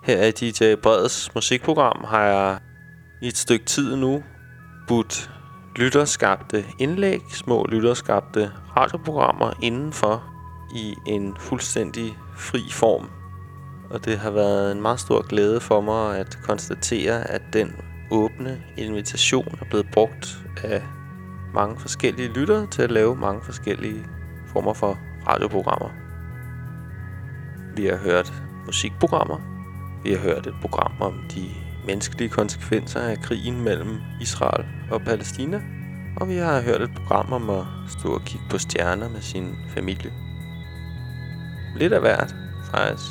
Her i D J Breds musikprogram har jeg i et stykke tid nu budt lytterskabte indlæg, små lytterskabte radioprogrammer indenfor i en fuldstændig fri form. Og det har været en meget stor glæde for mig at konstatere, at den åbne invitation er blevet brugt af mange forskellige lyttere til at lave mange forskellige former for radioprogrammer. Vi har hørt musikprogrammer. Vi har hørt et program om de menneskelige konsekvenser af krigen mellem Israel og Palæstina. Og vi har hørt et program om at stå og kigge på stjerner med sin familie. Lidt af hvert, faktisk.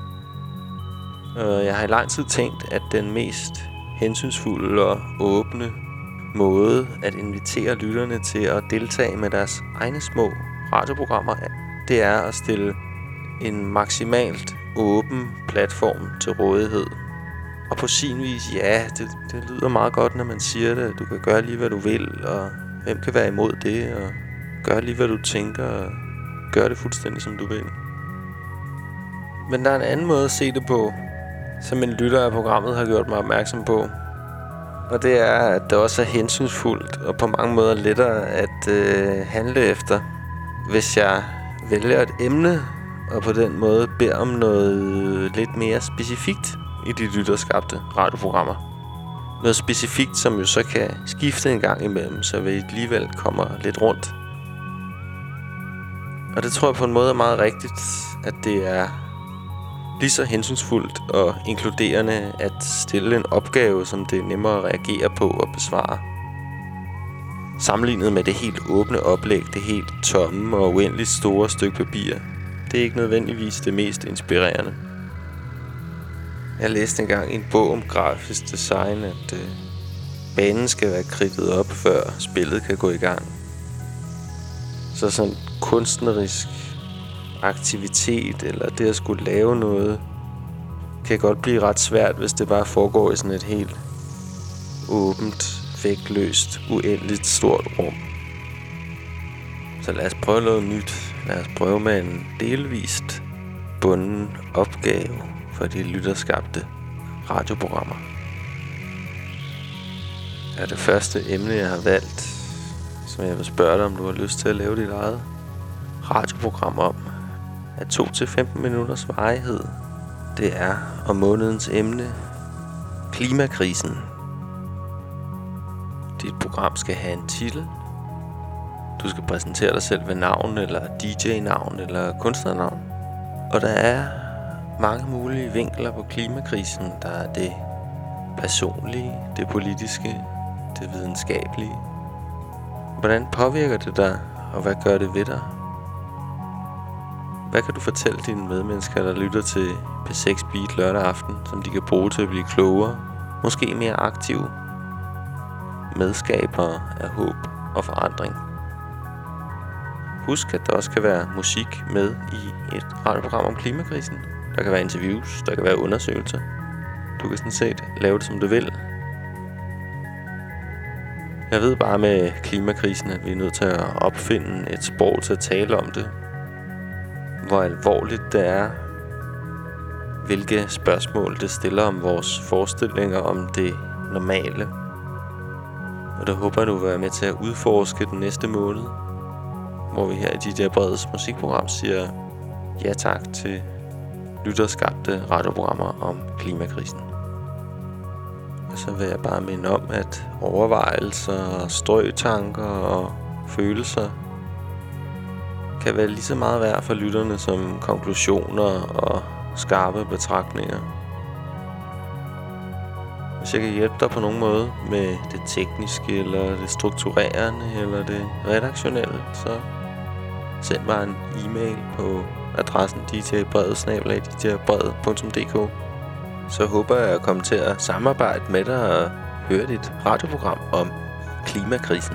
Jeg har i lang tid tænkt, at den mest hensynsfulde og åbne måde at invitere lytterne til at deltage med deres egne små radioprogrammer, det er at stille en maksimalt åben platform til rådighed. Og på sin vis, ja, det, det lyder meget godt, når man siger det. Du kan gøre lige, hvad du vil, og hvem kan være imod det, og gøre lige, hvad du tænker, og gøre det fuldstændig, som du vil. Men der er en anden måde at se det på, som en lytter af programmet har gjort mig opmærksom på. Og det er, at det også er hensynsfuldt og på mange måder lettere at øh, handle efter, hvis jeg vælger et emne og på den måde beder om noget lidt mere specifikt i de lytterskabte radioprogrammer. Noget specifikt, som jo så kan skifte en gang imellem, så vi alligevel kommer lidt rundt. Og det tror jeg på en måde er meget rigtigt, at det er lige så hensynsfuldt og inkluderende at stille en opgave, som det er nemmere at reagere på og besvare. Sammenlignet med det helt åbne oplæg, det helt tomme og uendeligt store stykke papir, det er ikke nødvendigvis det mest inspirerende. Jeg læste engang i en bog om grafisk design, at øh, banen skal være kridtet op, før spillet kan gå i gang. Så sådan kunstnerisk aktivitet, eller det at skulle lave noget, kan godt blive ret svært, hvis det bare foregår i sådan et helt åbent, vægtløst, uendeligt stort rum. Så lad os prøve noget nyt. Lad os prøve med en delvist bunden opgave for de lytterskabte radioprogrammer. Det er det første emne, jeg har valgt, som jeg vil spørge dig, om du har lyst til at lave dit eget radioprogram om, af to til femten minutters varighed. Det er om månedens emne, klimakrisen. Dit program skal have en titel. Du skal præsentere dig selv ved navn, eller D J-navn, eller kunstnernavn. Og der er mange mulige vinkler på klimakrisen. Der er det personlige, det politiske, det videnskabelige. Hvordan påvirker det dig, og hvad gør det ved dig? Hvad kan du fortælle dine medmennesker, der lytter til P seks Beat lørdag aften, som de kan bruge til at blive klogere, måske mere aktive, medskabere af håb og forandring? Husk, at der også kan være musik med i et radioprogram om klimakrisen. Der kan være interviews, der kan være undersøgelser. Du kan sådan set lave det, som du vil. Jeg ved bare med klimakrisen, at vi er nødt til at opfinde et sprog til at tale om det. Hvor alvorligt det er. Hvilke spørgsmål det stiller om vores forestillinger om det normale. Og det håber jeg, du vil være med til at udforske den næste måned, hvor vi her i D J Breds musikprogram siger ja tak til lytterskabte radioprogrammer om klimakrisen. Og så vil jeg bare minde om, at overvejelser, strøtanker og følelser kan være lige så meget værd for lytterne som konklusioner og skarpe betragtninger. Hvis jeg kan hjælpe dig på nogen måde med det tekniske, eller det strukturerende, eller det redaktionelle, så send mig en e-mail på adressen d j bred snabel-a d j bred punktum d k. Så håber jeg at komme til at samarbejde med dig og høre dit radioprogram om klimakrisen.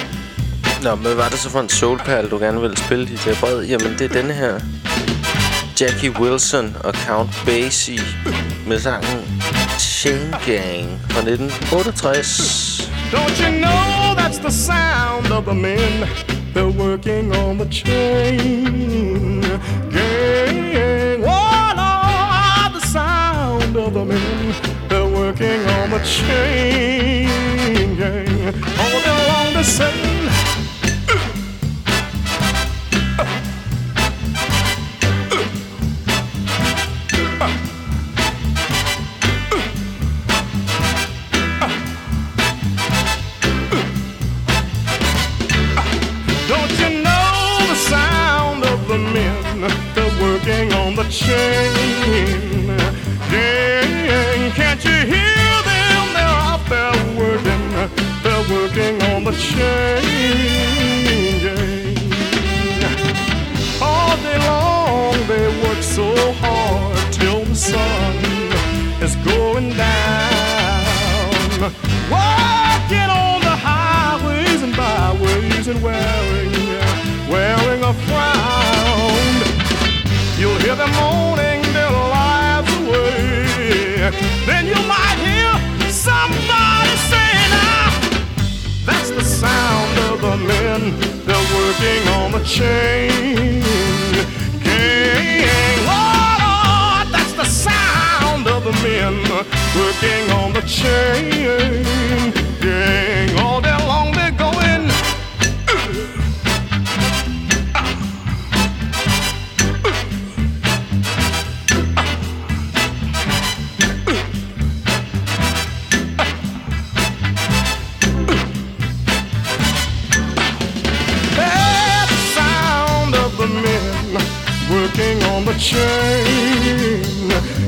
Nå, men hvad var det så for en soulperle, du gerne ville spille i til Bred? Jamen, det er denne her. Jackie Wilson og Count Basie med sangen Chain Gang fra nitten otteogtres. Don't you know that's the sound of the men? They're working on the chain gang. What are the sound of the men? They're working on the chain gang. All day long they're saying, chain gang. Can't you hear them? They're out there working. They're working on the chain gang. All day long they work so hard till the sun is going down. Working on the highways and byways and wearing, wearing a frown. You'll hear them moaning their lives away. Then you might hear somebody say, now, that's the sound of the men. They're working on the chain gang. Lord, Lord, that's the sound of the men working on the chain gang. All day long they're going. Working on the chain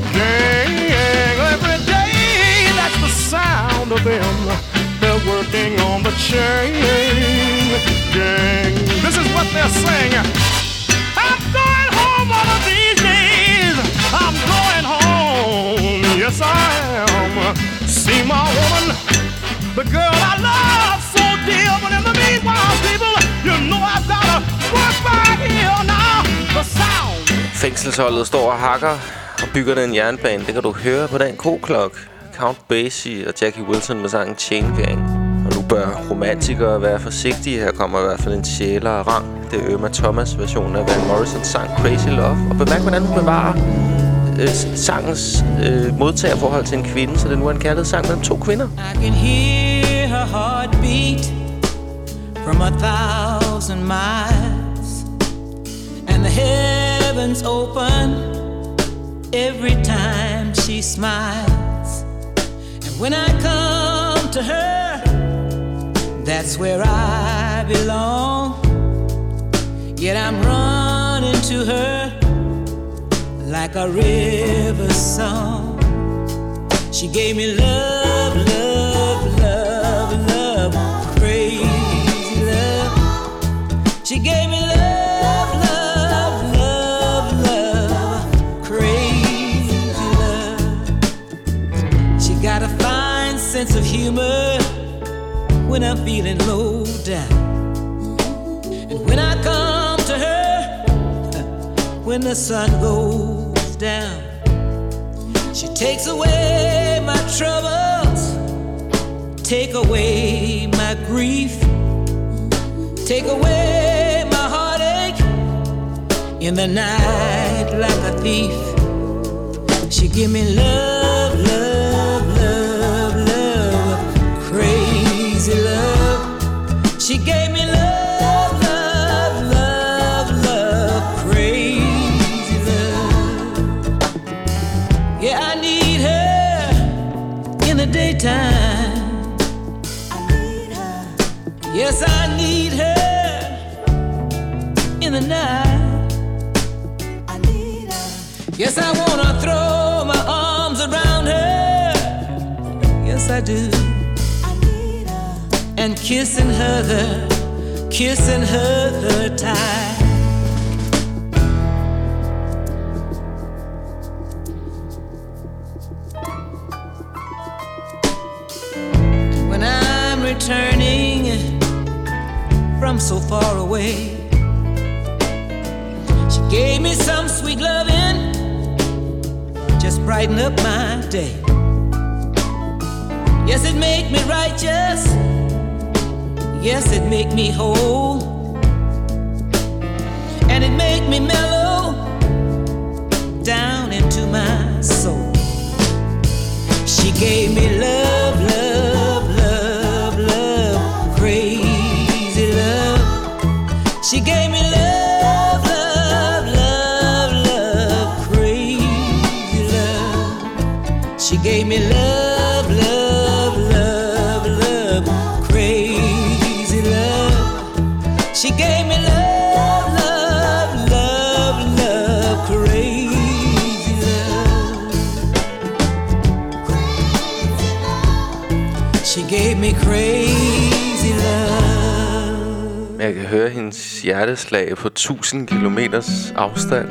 gang. Every day that's the sound of them. They're working on the chain gang. This is what they're saying. I'm going home one of these days. I'm going home. Yes, I am. See my woman, the girl I love so dear. But in the meanwhile, people, you know I've got to work back here now. The sound. Fængselsholdet står og hakker og bygger den jernbane. Det kan du høre på den koklok. Count Basie og Jackie Wilson med sangen Chain Gang. Og nu bør romantikere være forsigtige. Her kommer i hvert fald en sjælere rang. Det er Irma Thomas version af Van Morrisons sang Crazy Love. Og bemærk, hvordan hun bevarer øh, sangens øh, modtagerforhold til en kvinde. Så det nu er en kærlighedssang mellem to kvinder. I can hear her heartbeat from a thousand miles, and the heavens open every time she smiles. And when I come to her, that's where I belong. Yet I'm running to her like a river song. She gave me love, love, love, love, crazy love. She gave me love, love, love, love, crazy love. She got a fine sense of humor when I'm feeling low down. And when I come to her, when the sun goes down, she takes away my troubles, take away my grief, take away my heartache in the night like a thief. She give me love, love, love, love, crazy love. She gave me love, love, love, love, crazy love. Yeah, I need her in the daytime. I need her. Yes, I need her in the night. I need her. Yes, I wanna throw my arms around her. Yes, I do. I need her. And kissing her, kissing her tight. When I'm returning from so far away, she gave me some sweet loving just brighten up my day. Yes, it make me righteous. Yes, it make me whole. And it make me mellow down into my soul. She gave me love, love, love, love, crazy love. She gave me love, love, love, love, crazy love. She gave me love, love, love, love, crazy love. She gave me love, love, love, love, crazy love. She gave me crazy love. Jeg kan høre hendes hjerteslag på tusind kilometers afstand.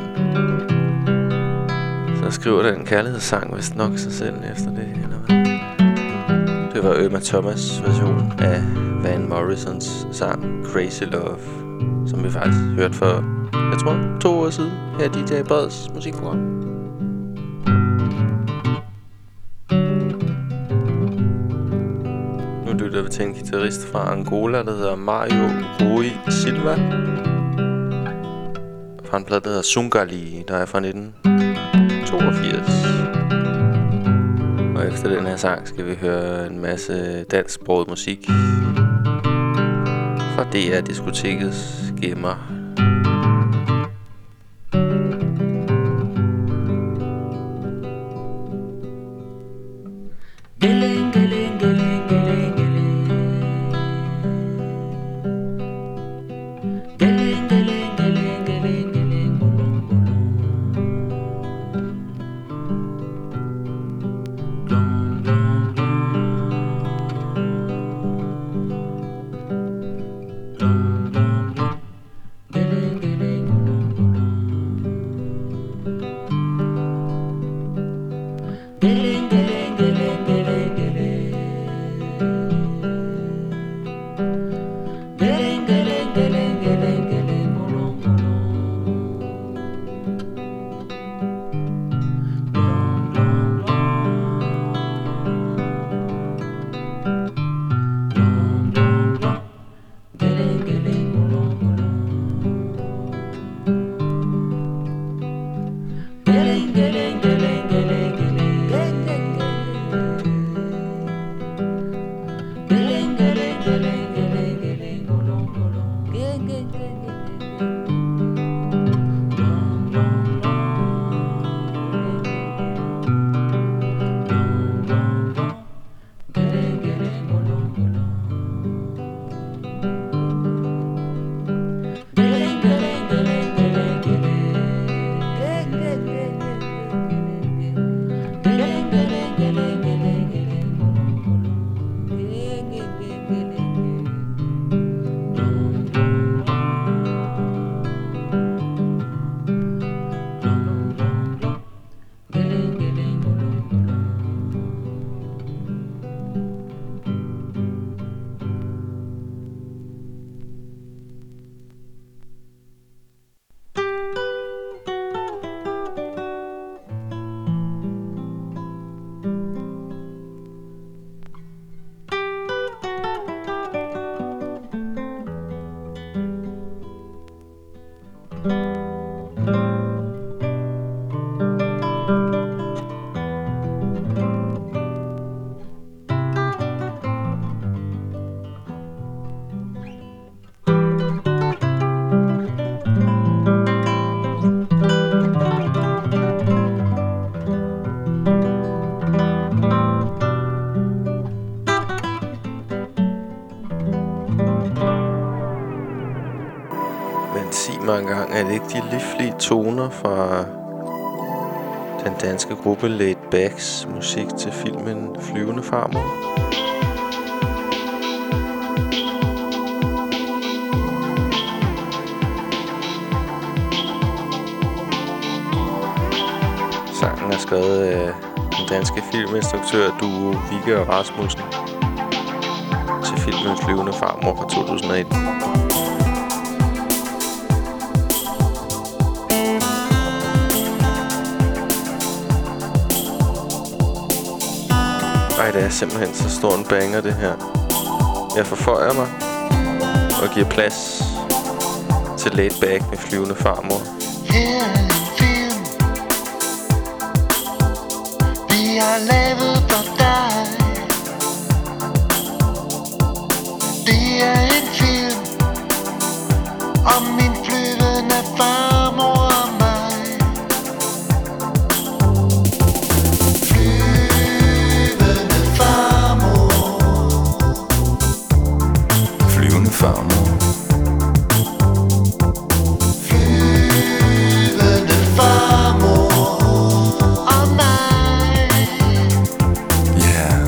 Så skriver den kærlighedssang vist nok sig selv efter det, eller hvad? Det var Irma Thomas' version af Van Morrisons sang Crazy Love, som vi faktisk hørte for, jeg tror, to år siden her i D J Breds musikprogram. Nu lytter vi til en guitarist fra Angola, der hedder Mario Rui Silva, fra en plade, der hedder Sungali, der er fra nitten toogfirs. Og efter den her sang skal vi høre en masse dansksproget musik fra D R-diskotekets gemmer. Geling, geling, geling, geling, geling. Geling, geling, geling, geling, geling, bolong, bolong. Glong, glong, glong. Glong, glong, glong. Geling, geling, bolong, bolong. Geling, geling, geling, geling, geling. Geling, geling, geling, geling, geling, bolong, bolong. Glong, glong, glong. Glong, glong, glong. Geling, geling, bolong, bolong. Geling, geling, geling, geling, geling. Geling, geling, geling, geling, geling, geling, bolong, bolong. Geling, geling, geling, glong, glong, glong. Glong, glong, glong. Geling, geling, bolong, bolong. Geling, geling, geling, geling, geling. Geling, geling, geling, geling, geling, geling, geling, geling, bolong, bolong. Geling, geling, geling, geling. Glong, glong, glong. Glong, glong, glong. Geling, geling, bolong, bolong. Men sig mig engang, er det ikke de livlige toner fra den danske gruppe Laid Backs musik til filmen Flyvende Farmor? Sangen er skrevet af den danske filminstruktør duo Vigga og Rasmussen til filmen Flyvende Farmor fra to tusind og et. det er simpelthen så stor en banger, det her. Jeg forføjer mig og giver plads til Laid Back med Flyvende Farmor. Vi har lavet for dig. Det er en film om min flyvende farmor og mig. Flyvende farmor. Flyvende farmor. Flyvende farmor og mig. Yeah.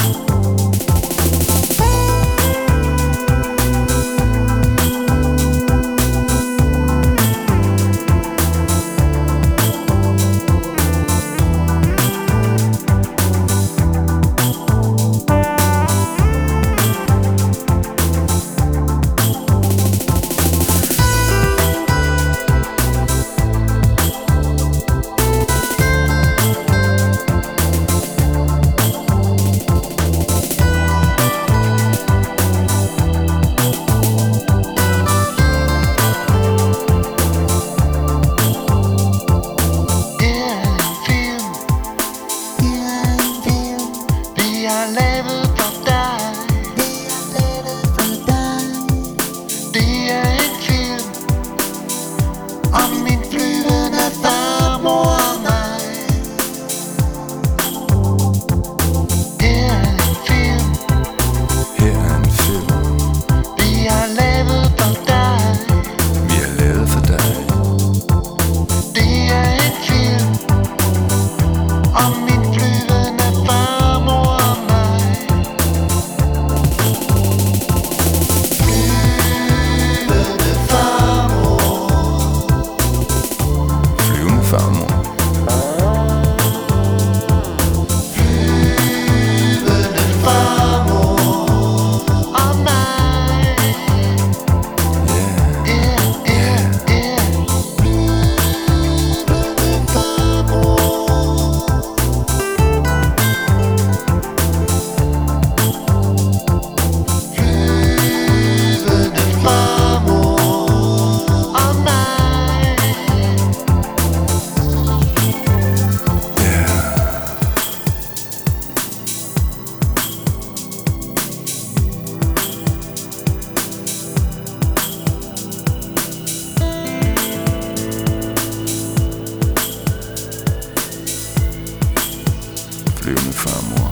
Flyvende farmor.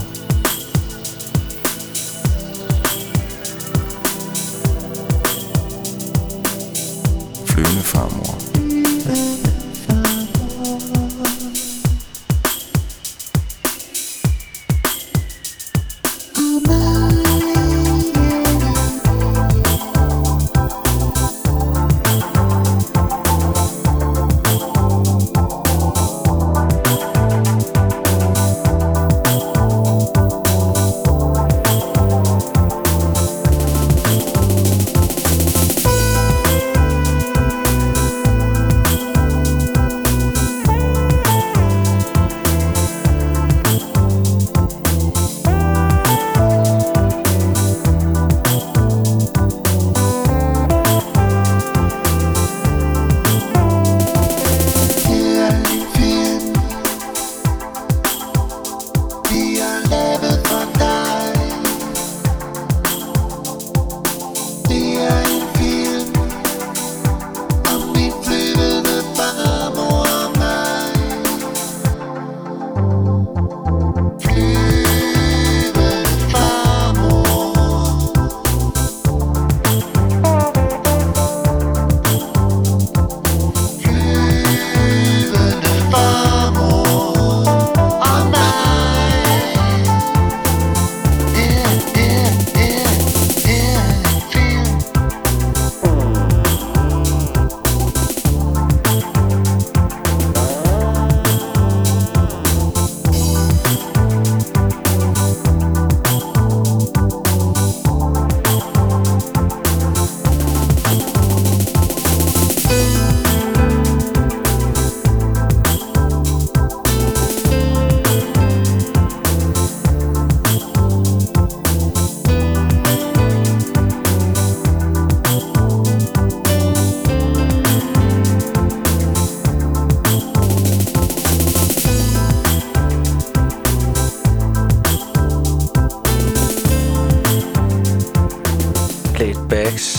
Flyvende farmor.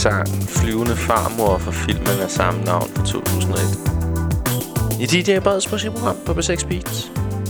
sang Flyvende Farmor fra filmen af samme navn fra to tusind og et. I D J Breds musikprogram på B seks Beats.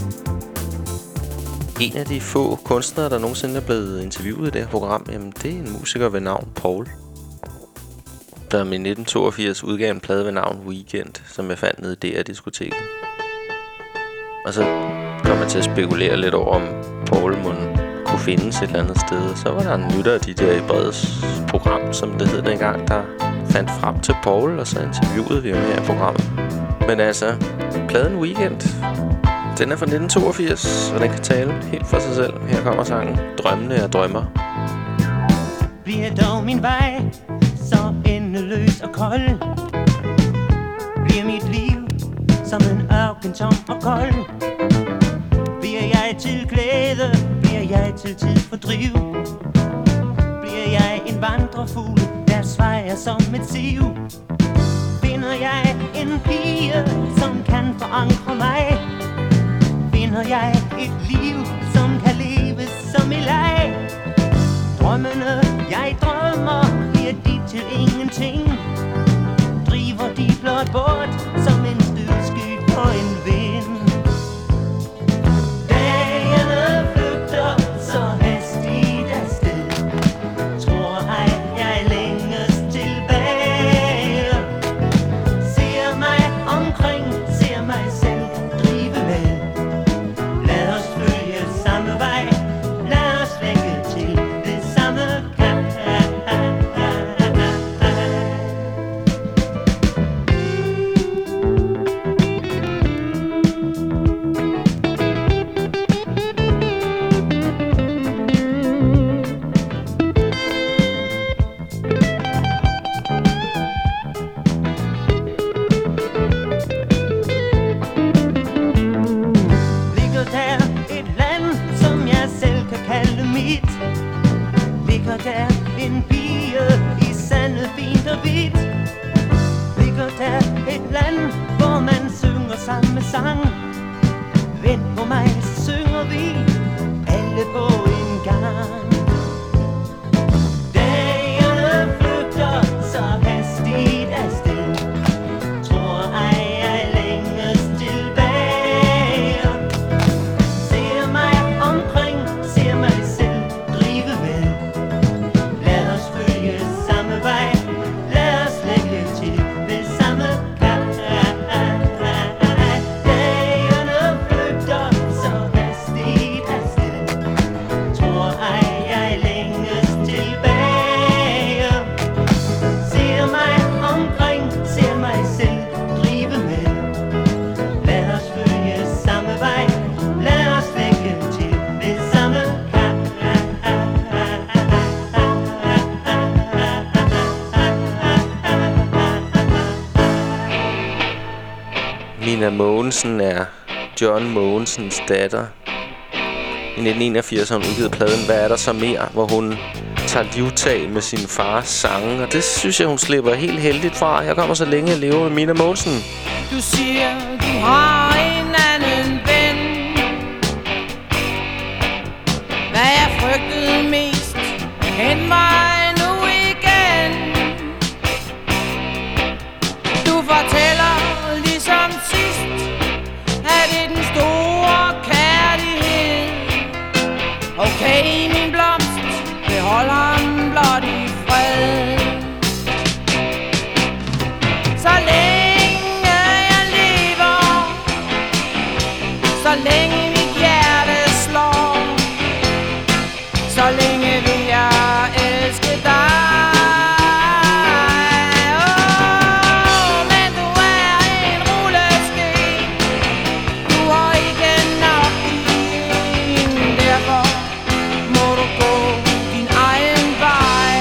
En af de få kunstnere, der nogensinde er blevet interviewet i det her program, jamen det er en musiker ved navn Paul, der i nitten toogfirs udgav en plade ved navn Weekend, som jeg fandt nede i D R-diskoteket. Og så kom man til at spekulere lidt over, om Paul måtte kunne findes et eller andet sted. Så var der en lytter af de der i Breds program, som det hed dengang, der fandt frem til Paul, og så interviewede vi jo her i programmet. Men altså, pladen Weekend, den er fra nitten toogfirs, og den kan tale helt for sig selv. Her kommer sangen Drømmene er drømmer. Bliver dog min vej så endeløs og kold, bliver mit liv som en ørken tom og kold. Bliver jeg til glæde, bliver jeg til tidsfordriv, bliver jeg en vandrefugl, der svejer som et siv. Finder jeg en pige, som kan forankre mig, finder jeg et liv, som kan leves som i leg. Drømmene, jeg drømmer, bliver de til ingenting, driver de blot bort som en støvsky på en vind. Dagene flygter så hastigt afsted, tror ej jeg længes tilbage. Ser mig omkring, ser mig selv drive med. Lad os følge samme vej, lad os lægge til det samme kap. Ligger der et land, som jeg selv kan kalde mit? Ligger der en pige i sande fint og hvidt? Ligger der et land, hvor man synger samme sang? Vent på mig, så synger vi alle på en gang. Dagene flygter så hastigt afsted, tror ej jeg længes tilbage. Ser mig omkring, ser mig selv drive med. Lad os følge samme vej, lad os lægge til det samme kap. Dagene flygter så hastigt afsted, tror ej jeg længes tilbage. Ser mig omkring, ser mig selv drive med. Lad os følge samme vej, lad os lægge til det samme kap. Mina Mogensen er John Mogensens datter. I nitten enogfirs har hun udgivet pladen Hvad er der så mere?, hvor hun tager livtag med sin fars sange, og det synes jeg, hun slipper helt heldigt fra. Jeg kommer så længe at leve med Mina Mogensen. Du siger, du har en anden ven. Hvad jeg frygtede mest, hent mig nu igen. Du fortæller ligesom sidst, at det er den store kærlighed. Okay, min blomst, beholder den blot i fred. Så længe jeg lever, så længe mit hjerte slår, så længe vil jeg elske dig. Åh, men du er en rullesten, du har ikke nok din, derfor må du gå din egen vej.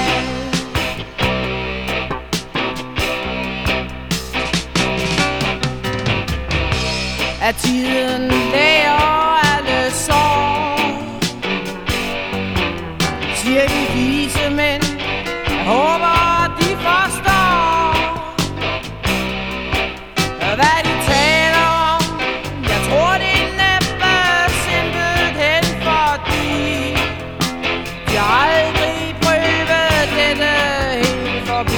At tiden læger alle sår, siger de vise mænd. Jeg håber de forstår, hvad de taler om. Jeg tror det er næppe simpelthen fordi de har aldrig prøvet dette helt forbi.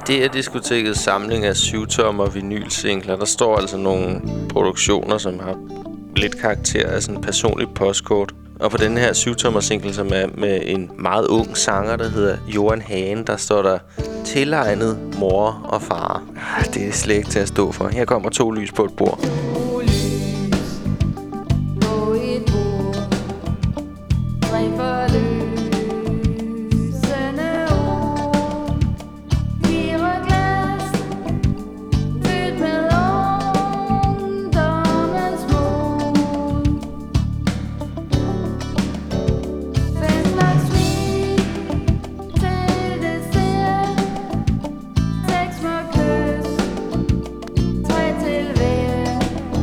D R-diskotekets samling af syvtommer vinylsingler, der står altså nogle produktioner, som har lidt karakter af sådan en personlig postkort. Og på den her syvtommer single, som er med en meget ung sanger, der hedder Johan Hane, der står der tilegnet mor og far. Det er slet ikke til at stå for. Her kommer to lys på et bord. På et bord, tre forløsende ord, fire glas, fyldt med ungdommens mod. Fem slags smil til dessert, seks små kys, tre til hver.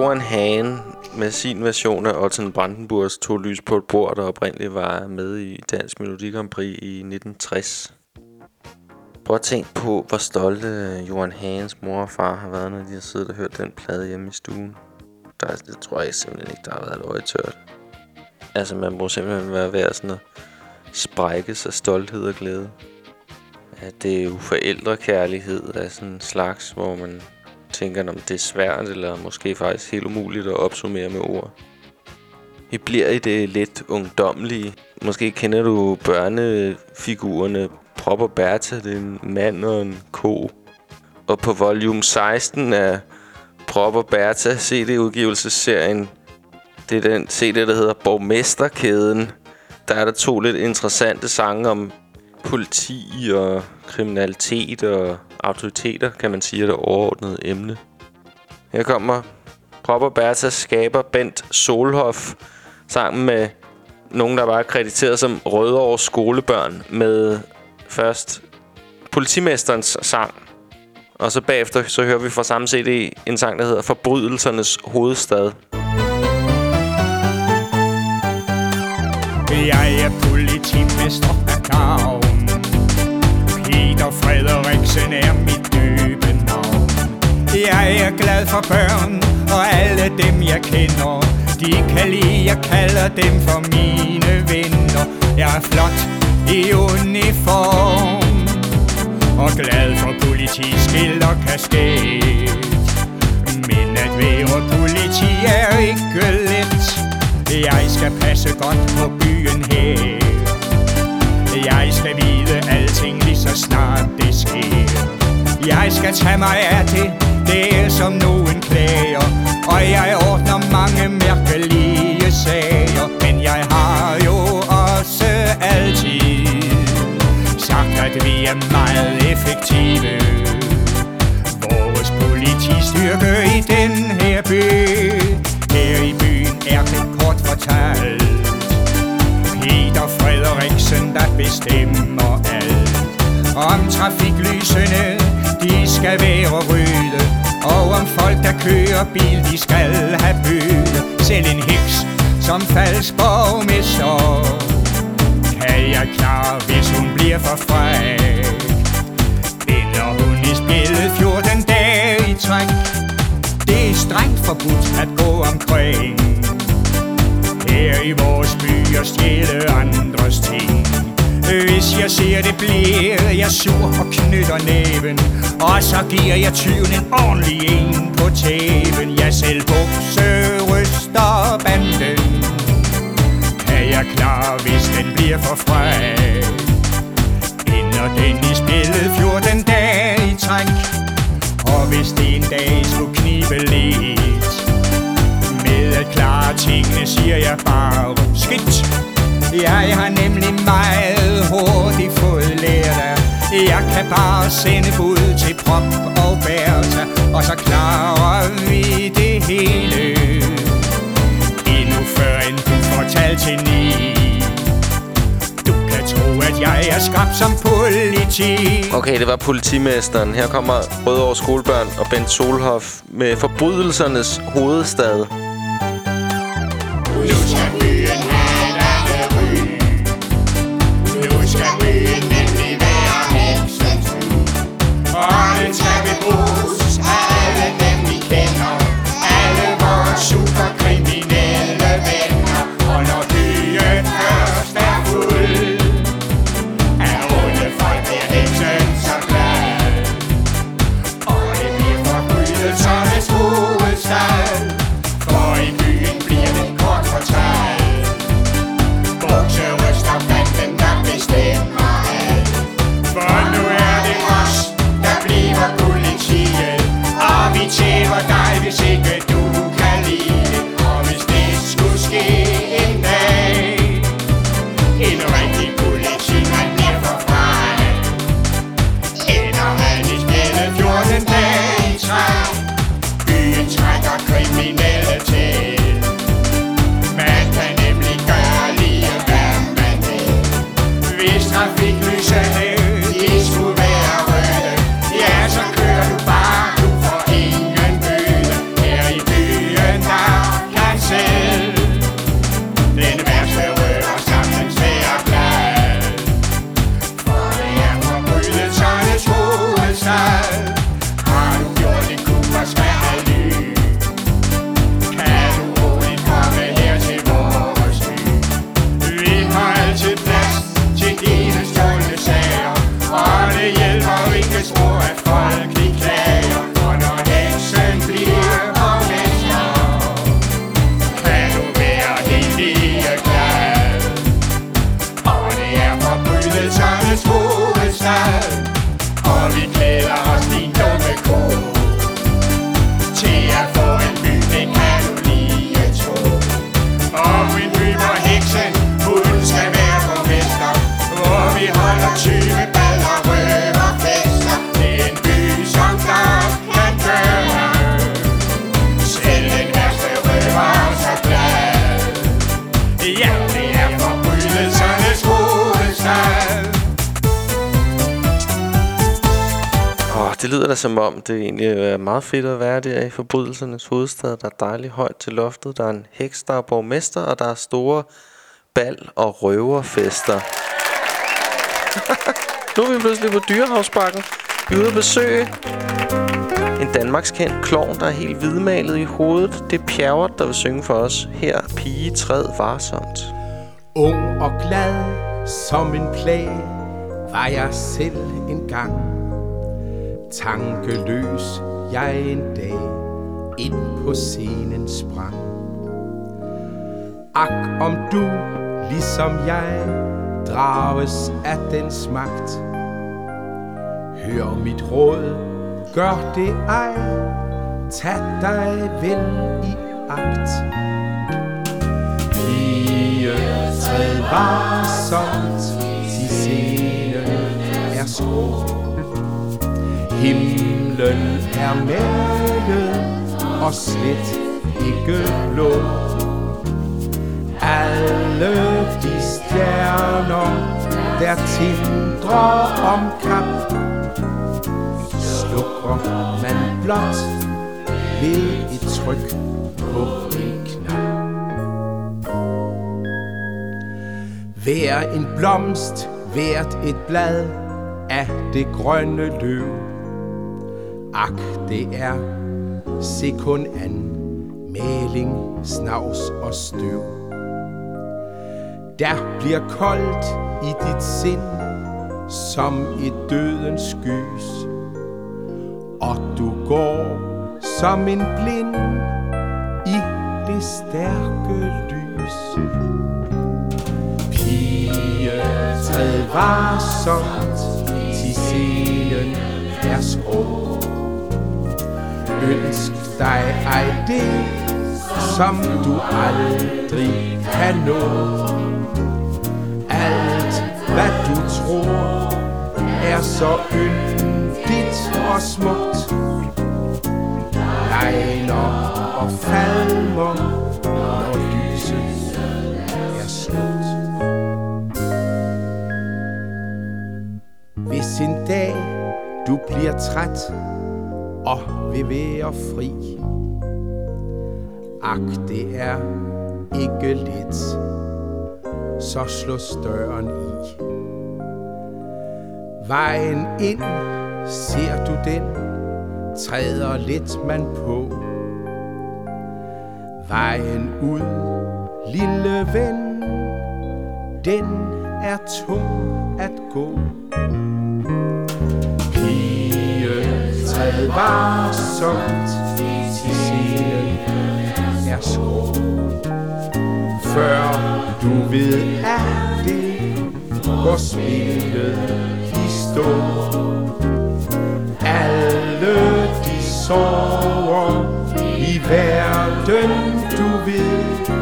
Johan Hahn med sin version af Otten Brandenburgs To lys på et bord, der oprindeligt var med i Dansk Melodi Grand Prix i nitten tres. Prøv at tænke på, hvor stolte Johan Hahns mor og far har været, når de har siddet og hørt den plade hjemme i stuen. Der, det tror jeg simpelthen ikke, der har været et øje tørt. Altså, man må simpelthen være ved at sådan at sprække sig stolthed og glæde. At det er jo forældrekærlighed af sådan en slags, hvor man tænker, om det er svært, eller måske faktisk helt umuligt at opsummere med ord. Vi bliver i det lidt ungdomlige. Måske kender du børnefigurerne Prop og Bertha, det er en mand og en ko. Og på volume seksten af Prop og Bertha C D-udgivelsesserien, det er den C D, der hedder Borgmesterkæden. Der er der to lidt interessante sange om politi og kriminalitet og autoriteter, kan man sige, er det overordnede emne. Her kommer Prop og Berthas skaber Bent Solhoff sammen med nogen, der var krediteret som Rødovre skolebørn, med først politimesterens sang. Og så bagefter så hører vi fra samme C D en sang, der hedder Forbrydelsernes hovedstad. Jeg er politimester af København. Peter Frederiksen er mit døbenavn. Jeg er glad for børn og alle dem jeg kender. De kan lide, jeg kalder dem for mine venner. Jeg er flot i uniform og glad for politiskilt og kasket. Men at være politi er ikke let. Jeg skal passe godt på byen her. Jeg skal vide alting lige så snart det sker. Jeg skal tage mig af det, det er som nogen klager. Og jeg ordner mange mærkelige sager. Men jeg har jo også altid sagt, at vi er meget effektive. Vores politistyrke i den her by, her i byen er det kort fortalt Peter Frederiksen, der bestemmer alt. Om trafiklysene, de skal være røde, og om folk, der kører bil, de skal have bøde. Selv en heks som falsk borgmester kan jeg klare, hvis hun bliver for fræk. Ender hun i spillet fjorten dage i træk. Det er strengt forbudt at gå omkring her i vores by og stjæle andres ting. Hvis jeg ser det, bliver jeg sur og knytter næven, og så giver jeg tyven en ordentlig en på tæven. Jeg selv bukse ryster banden, kan jeg klare, hvis den bliver for fræk. Ender den i spillet fjorten dage i træk. Og hvis det en dag skulle knibe lidt med at klare tingene, siger jeg bare skidt. Jeg har nemlig meget hurtigt fået lært af. Jeg kan bare sende bud til Prop og Bertha, og så klarer vi det hele. Endnu før end du får tal til ni. Du kan tro, at jeg er skabt som politi. Okay, det var politimesteren. Her kommer Rødovre skolebørn og Bent Solhoff med Forbrydelsernes hovedstad. Nu skal byen have et andet ry. Nu skal byen nemlig være heksens by. Og den skal bebos af alle dem vi kender. Alle vores superkriminelle venner. Og når byen først er fuld af onde folk, bliver heksen så glad. Og det bliver forbrydelsernes hovedstad. For i byen bliver den kort fortalt. Bukse ryster banden, der bestemmer alt. For nu er det os, der bliver politiet. Det lyder da som om, det egentlig er meget fedt at være der i forbrydelsernes hovedstad. Der er dejligt højt til loftet. Der er en heks, der er borgmester, og der er store bal- og røverfester. Nu er vi pludselig på Dyrehavsbakken. Vi er ude at besøge en danmarkskendt klovn, der er helt hvidmalet i hovedet. Det er Pjerrot, der vil synge for os. Her, pige, træd varsomt. Ung og glad som en plage var jeg selv engang. Tankeløs jeg en dag ind på scenen sprang. Ak, om du, ligesom jeg, drages af dens magt. Hør mit råd, gør det ej, tag dig vel i agt. Pige, træd varsomt, til scenen er skrå. Himlen er malet og slet ikke blå. Alle de stjerner, der tindrer om kap, slukker man blot ved et tryk på en knap. Hver en blomst, hvert et blad af det grønne løv. Ak, det er se kun an, maling, snavs og støv. Der bliver koldt i dit sind, som et dødens gys, og du går som en blind i det stærke lys. Pige, træd varsomt, til scenen er skrå. Ønsk dig ej det, som du aldrig kan nå. Alt hvad du tror er så yndigt og smukt, legner og falmer, når lyset er slut. Hvis en dag du bliver træt og vil være fri, ak, det er ikke let, så slås døren i. Vejen ind, ser du den, træder let man på. Vejen ud, lille ven, den er tung at gå. Pige, træd varsomt, til scenen er skrå. Før du ved af det, går spillet i stå. Alle de sorger i verden, du ved,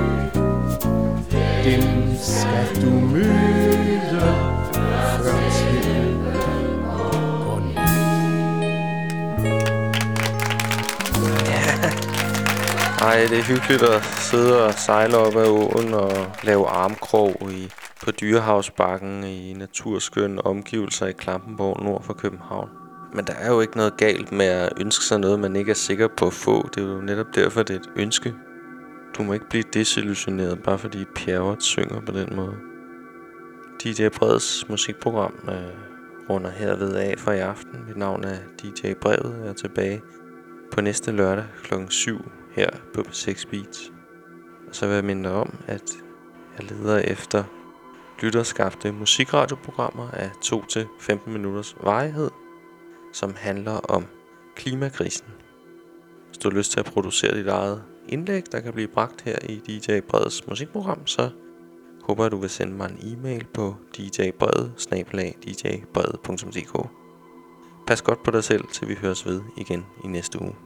dem skal du møde før tiden går ned. Ej, det er hyggeligt at sidde og sejle op ad åen og lave armkrog i, på Dyrehavsbakken i naturskønne omgivelser i Klampenborg nord for København. Men der er jo ikke noget galt med at ønske sig noget, man ikke er sikker på at få. Det er jo netop derfor, det er et ønske. Du må ikke blive desillusioneret, bare fordi Pjerrot synger på den måde. D J Breds musikprogram øh, runder herved af for i aften. Mit navn er D J Brevet. Jeg er tilbage på næste lørdag klokken syv her på P seks Beats. Og så vil jeg minde dig om, at jeg leder efter lytterskabte musikradioprogrammer af to til femten minutters varighed, som handler om klimakrisen. Hvis du har lyst til at producere dit eget indlæg, der kan blive bragt her i D J Breds musikprogram, så håber jeg, du vil sende mig en e-mail på d j brede bindestreg d j brede punktum d k. Pas godt på dig selv, til vi høres ved igen i næste uge.